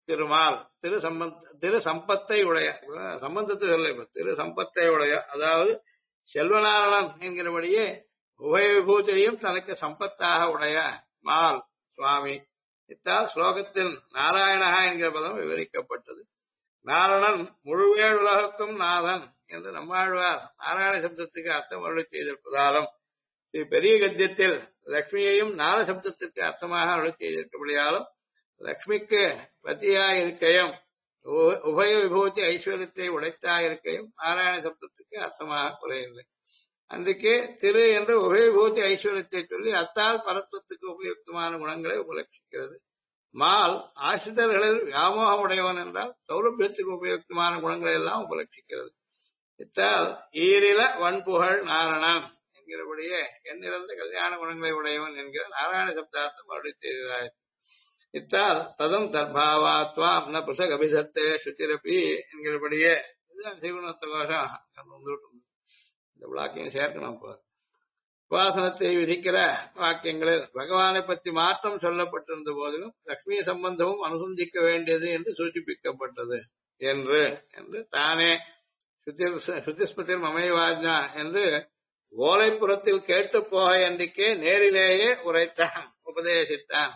திருமால் திரு சம்பத்தை உடைய சம்பந்தத்தை சொல்ல இப்ப திரு சம்பத்தை உடைய அதாவது செல்வநாரணன் என்கிறபடியே உபய விபூதியையும் தனக்கு சம்பத்தாக உடைய மால் சுவாமி இத்தால் ஸ்லோகத்தில் நாராயணா என்கிற பதம் விவரிக்கப்பட்டது. நாரணன் முழுவேழ் உலகத்தும் நாதன் என்று நம்மாழ்வார் நாராயண சப்தத்துக்கு அர்த்தம் அருளி செய்திருப்பதாலும் பெரிய கத்தியத்தில் லட்சுமியையும் நார சப்தத்திற்கு அர்த்தமாக அருளி செய்திருக்கபடியாலும் லட்சுமிக்கு பதியாயிருக்கையும் உபய விபூதி ஐஸ்வர்யத்தை உடைத்தாயிருக்கையும் நாராயண சப்தத்துக்கு அர்த்தமாக குறையில்லை. அன்றைக்கு திரு என்று உபய விபூதி ஐஸ்வர்யத்தை சொல்லி அத்தால் பரத்துவத்துக்கு உபயுக்தமான குணங்களை உபலட்சிக்கிறது. மால் ஆசிரியர்களில் வியாமோகம் உடையவன் என்றால் சௌலபியத்துக்கு உபயுக்தமான குணங்களை எல்லாம் உபலட்சிக்கிறது. இத்தால் ஈரில வன்புகழ் நாரணன் என்கிறபடியே எண்ணிறந்த கல்யாண குணங்களை உடையவன் என்கிற நாராயண சப்தார்த்தம் அருளி செய்கிறாய். இத்தால் ததம் தர்பாவாத்வாம் ந புசக் அபிசத்தே சுத்திரப்பி என்கிறபடியே இதுதான் சீவனத்த கோஷம். இந்த விளாக்கையும் சேர்க்கணும். உபாசனத்தை விதிக்கிற வாக்கியங்களில் பகவானை பற்றி மாற்றம் சொல்லப்பட்டிருந்த போதிலும் லட்சுமி சம்பந்தமும் அனுசந்திக்க வேண்டியது என்று சூச்சிப்பிக்கப்பட்டது என்று தானே சுத்திஸ்மத்தில் மமைவாஜ்னா என்று ஓலைப்புறத்தில் கேட்டு போக என்றிக்கே நேரிலேயே உரைத்தான் உபதேசித்தான்.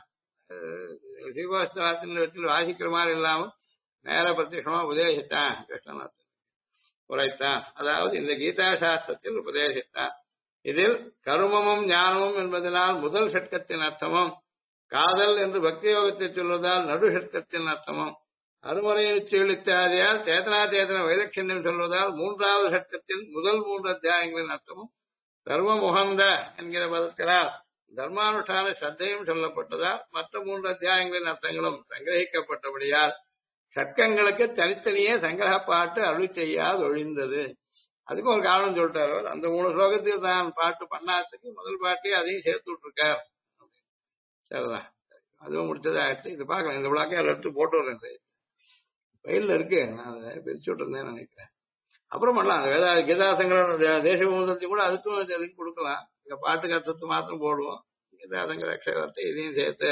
ஸ்ரீவாஸ்தவத்தில் வாசிக்கிற மாதிரி இல்லாமல் நேர பிரத்யட்சமா உபதேசித்தான். கிருஷ்ணநாத் உரைத்தான், அதாவது இந்த கீதா சாஸ்திரத்தில் உபதேசித்தான். இதில் கருமமும் ஞானமும் என்பதனால் முதல் ஷட்கத்தின் அர்த்தமும், காதல் என்று பக்தி யோகத்தை சொல்வதால் நடு ஷட்கத்தின் அர்த்தமும், அருமறையை இத்தியாதியால் சேதனா சேதன வைலட்சண்யம் சொல்வதால் மூன்றாவது ஷட்கத்தின் முதல் 3 அத்தியாயங்களின் அர்த்தமும், தர்மமுகந்த என்கிற பதத்தினால் தர்மானுஷ்டான சத்தையும் சொல்லப்பட்டதால் மற்ற 3 அத்தியாயங்களின் அர்த்தங்களும் சங்கிரகிக்கப்பட்டபடியால் ஷட்கங்களுக்கு தனித்தனியே சங்கிரக பாட்டு அருளி செய்யாது ஒழிந்தது. அதுக்கு ஒரு காரணம் சொல்லிட்டாரு. அந்த 3 ஸ்லோகத்துக்கு தான் பாட்டு பண்ணாததுக்கு முதல் பாட்டே அதையும் சேர்த்து விட்டுருக்கார். சரிதான், அதுவும் முடிச்சதாகிடுச்சு. இது பார்க்கலாம், இந்த விழாக்கே அதில் எடுத்து போட்டு வரேன். பயில இருக்கு, நான் அதை பிரிச்சு விட்டுருந்தேன் நினைக்கிறேன். அப்புறம் பண்ணலாம், வேதா கீதாசங்கரம் தேசிய பூதத்தையும் கூட அதுக்கும் லிங்க் கொடுக்கலாம். இங்க பாட்டுக்கு அர்த்தத்தை மாத்திரம் போடுவோம். கீதாசங்கர அக்ஷரத்தை இதையும் சேர்த்து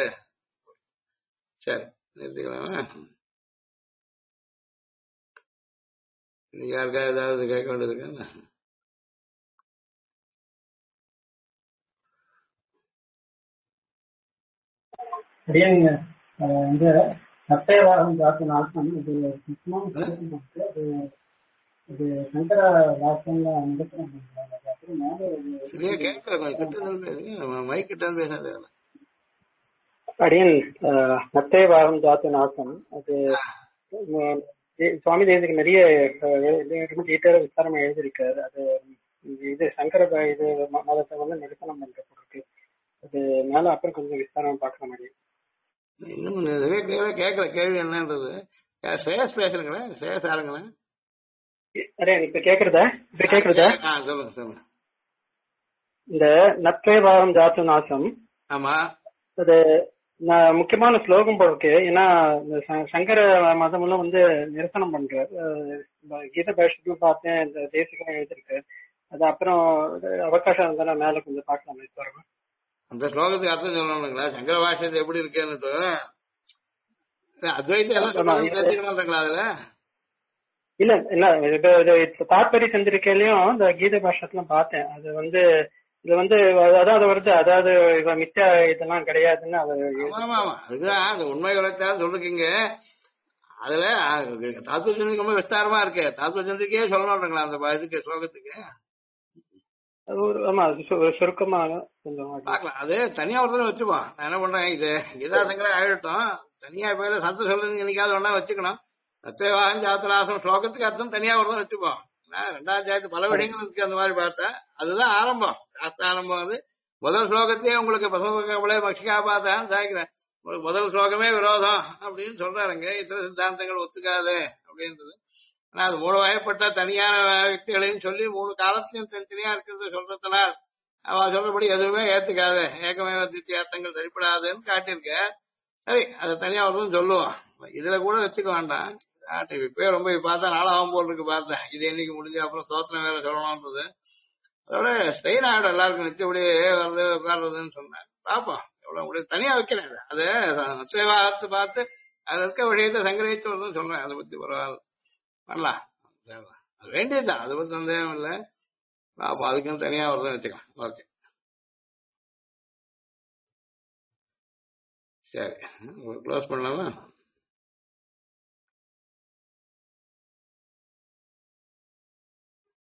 சரி நிறுத்திக்கலாம். நீங்க யாருக்கா ஏதாவது கேட்க வேண்டியது? சரியாங்க. இந்த சத்தியவாதம் ஜாத்து நாட்டம் இது சங்கர வாசங்க அடியன் சத்தியவாதம் ஜாத்து நாட்டம் அது சுவாமி தேசிக்கு நிறைய டீட்டெயில விசாரமா எழுதியிருக்காரு. அது இது சங்கர இது மதத்தை வந்து நிரசனம் பண்றதுக்கு அது மேல அப்புறம் கொஞ்சம் விசாரமா பாக்குற மாதிரி. இன்னும் கேட்கல கேள்வி என்னன்றது ஸ்ரேயஸ் பேசுறீங்களா? ஸ்ரேயஸ் ஆளுங்களா? அரே இப்ப கேக்குறதா? சொல்லுங்க சொல்லுங்க. இந்த நத்வேவாரம் ஜாத்து நாசம், ஆமா, அது முக்கியமான ஸ்லோகம் போல இருக்கு. ஏன்னா சங்கர மதம் எல்லாம் வந்து நிரசனம் பண்றாரு. கீத பாஷ்யத்தையும் பார்த்தேன், இந்த தேசிகம் எழுதிருக்கு. அது அப்புறம் அவகாசம் இருந்தாலும் மேல கொஞ்சம் பார்க்கலாம். அந்த ஸ்லோகத்துக்கு அர்த்தம் சொல்லணுங்களா? சங்கர பாஷ்யத்தை எப்படி இருக்குன்னுட்டு அத்வைத்தம் அதுல இல்ல என்ன தாற்பரிய செஞ்சிருக்கையிலயும் இந்த கீத பாஷ்யத்தெல்லாம் பார்த்தேன். அது வந்து இது வந்து அதாவது வருது, அதாவது மிச்ச இதெல்லாம் கிடையாதுன்னு அதுதான் அந்த உண்மை உழைத்தான் சொல்லிருக்கீங்க. அதுல தாத்துவ சந்திரிக்கு ரொம்ப விஸ்தாரமா இருக்கு. தாத்துவ சந்திரிக்கே சொல்லணும்ங்களா அந்த இதுக்கு ஸ்லோகத்துக்கு? ஆமா, சுருக்கமா கொஞ்சம் பாக்கலாம். அது தனியா ஒருத்தர் வச்சுப்போம். நான் என்ன பண்றேன், இது கீதாசங்கர ஆயிடட்டும், தனியா பேர சந்த சொல்லுங்க என்னைக்காவது ஒன்னா வச்சுக்கணும். சத்தியவாகம் ஜாத்தராசம் ஸ்லோகத்துக்கு அர்த்தம் தனியா ஒருத்தர் வச்சுப்போம். 2வது அத்தியாயத்து பல விஷயங்கள் இருக்கு. அந்த மாதிரி பார்த்தா அதுதான் ஆரம்பம், சாஸ்திர ஆரம்பம். அது முதல் ஸ்லோகத்தையே உங்களுக்கு பசங்களே பக்ஷிகா பார்த்தான் சாய்க்கிறேன். முதல் ஸ்லோகமே விரோதம் அப்படின்னு சொல்றாருங்க. இத்தனை சித்தாந்தங்கள் ஒத்துக்காது அப்படின்றது. ஆனா அது 3 வகைப்பட்ட தனியான വ്യക്തിகளையும் சொல்லி 3 காலத்திலையும் தனித்தனியா இருக்கிறது சொல்றதுனால் அவ சொல்றபடி எதுவுமே ஏத்துக்காது, ஏகமே தித்தியார்த்தங்கள் சரிப்படாதுன்னு காட்டியிருக்க. சரி, அதை தனியா ஒருவரும் சொல்லுவோம். இதுல கூட வச்சுக்க வேண்டாம். இப்பயே ரொம்ப பார்த்தா நாளாகும் போல் இருக்கு. பார்த்தேன் இது என்னைக்கு முடிஞ்சு அப்புறம் ஸ்தோத்திரம் வேற சொல்லணும்ன்றது அதோட ஸ்ட்ரெயின் ஆகிடும் எல்லாருக்கும். நிச்சயப்படியே வருது உட்கார்றதுன்னு சொன்னேன். பார்ப்போம் எவ்வளவு முடியும். தனியா வைக்கிறேன். அது நச்சவாகத்தை பார்த்து அதுல இருக்க விஷயத்தை சங்கிரகிச்சு வரணும் சொல்றேன். அதை பத்தி பரவாயில்ல பண்ணலாம். அது வேண்டியதுதான், அதை பத்தி சந்தேகம் இல்லை. அப்ப அதுக்குன்னு தனியா வருதுன்னு வச்சுக்கலாம். ஓகே சரி, க்ளோஸ் பண்ணலாமா?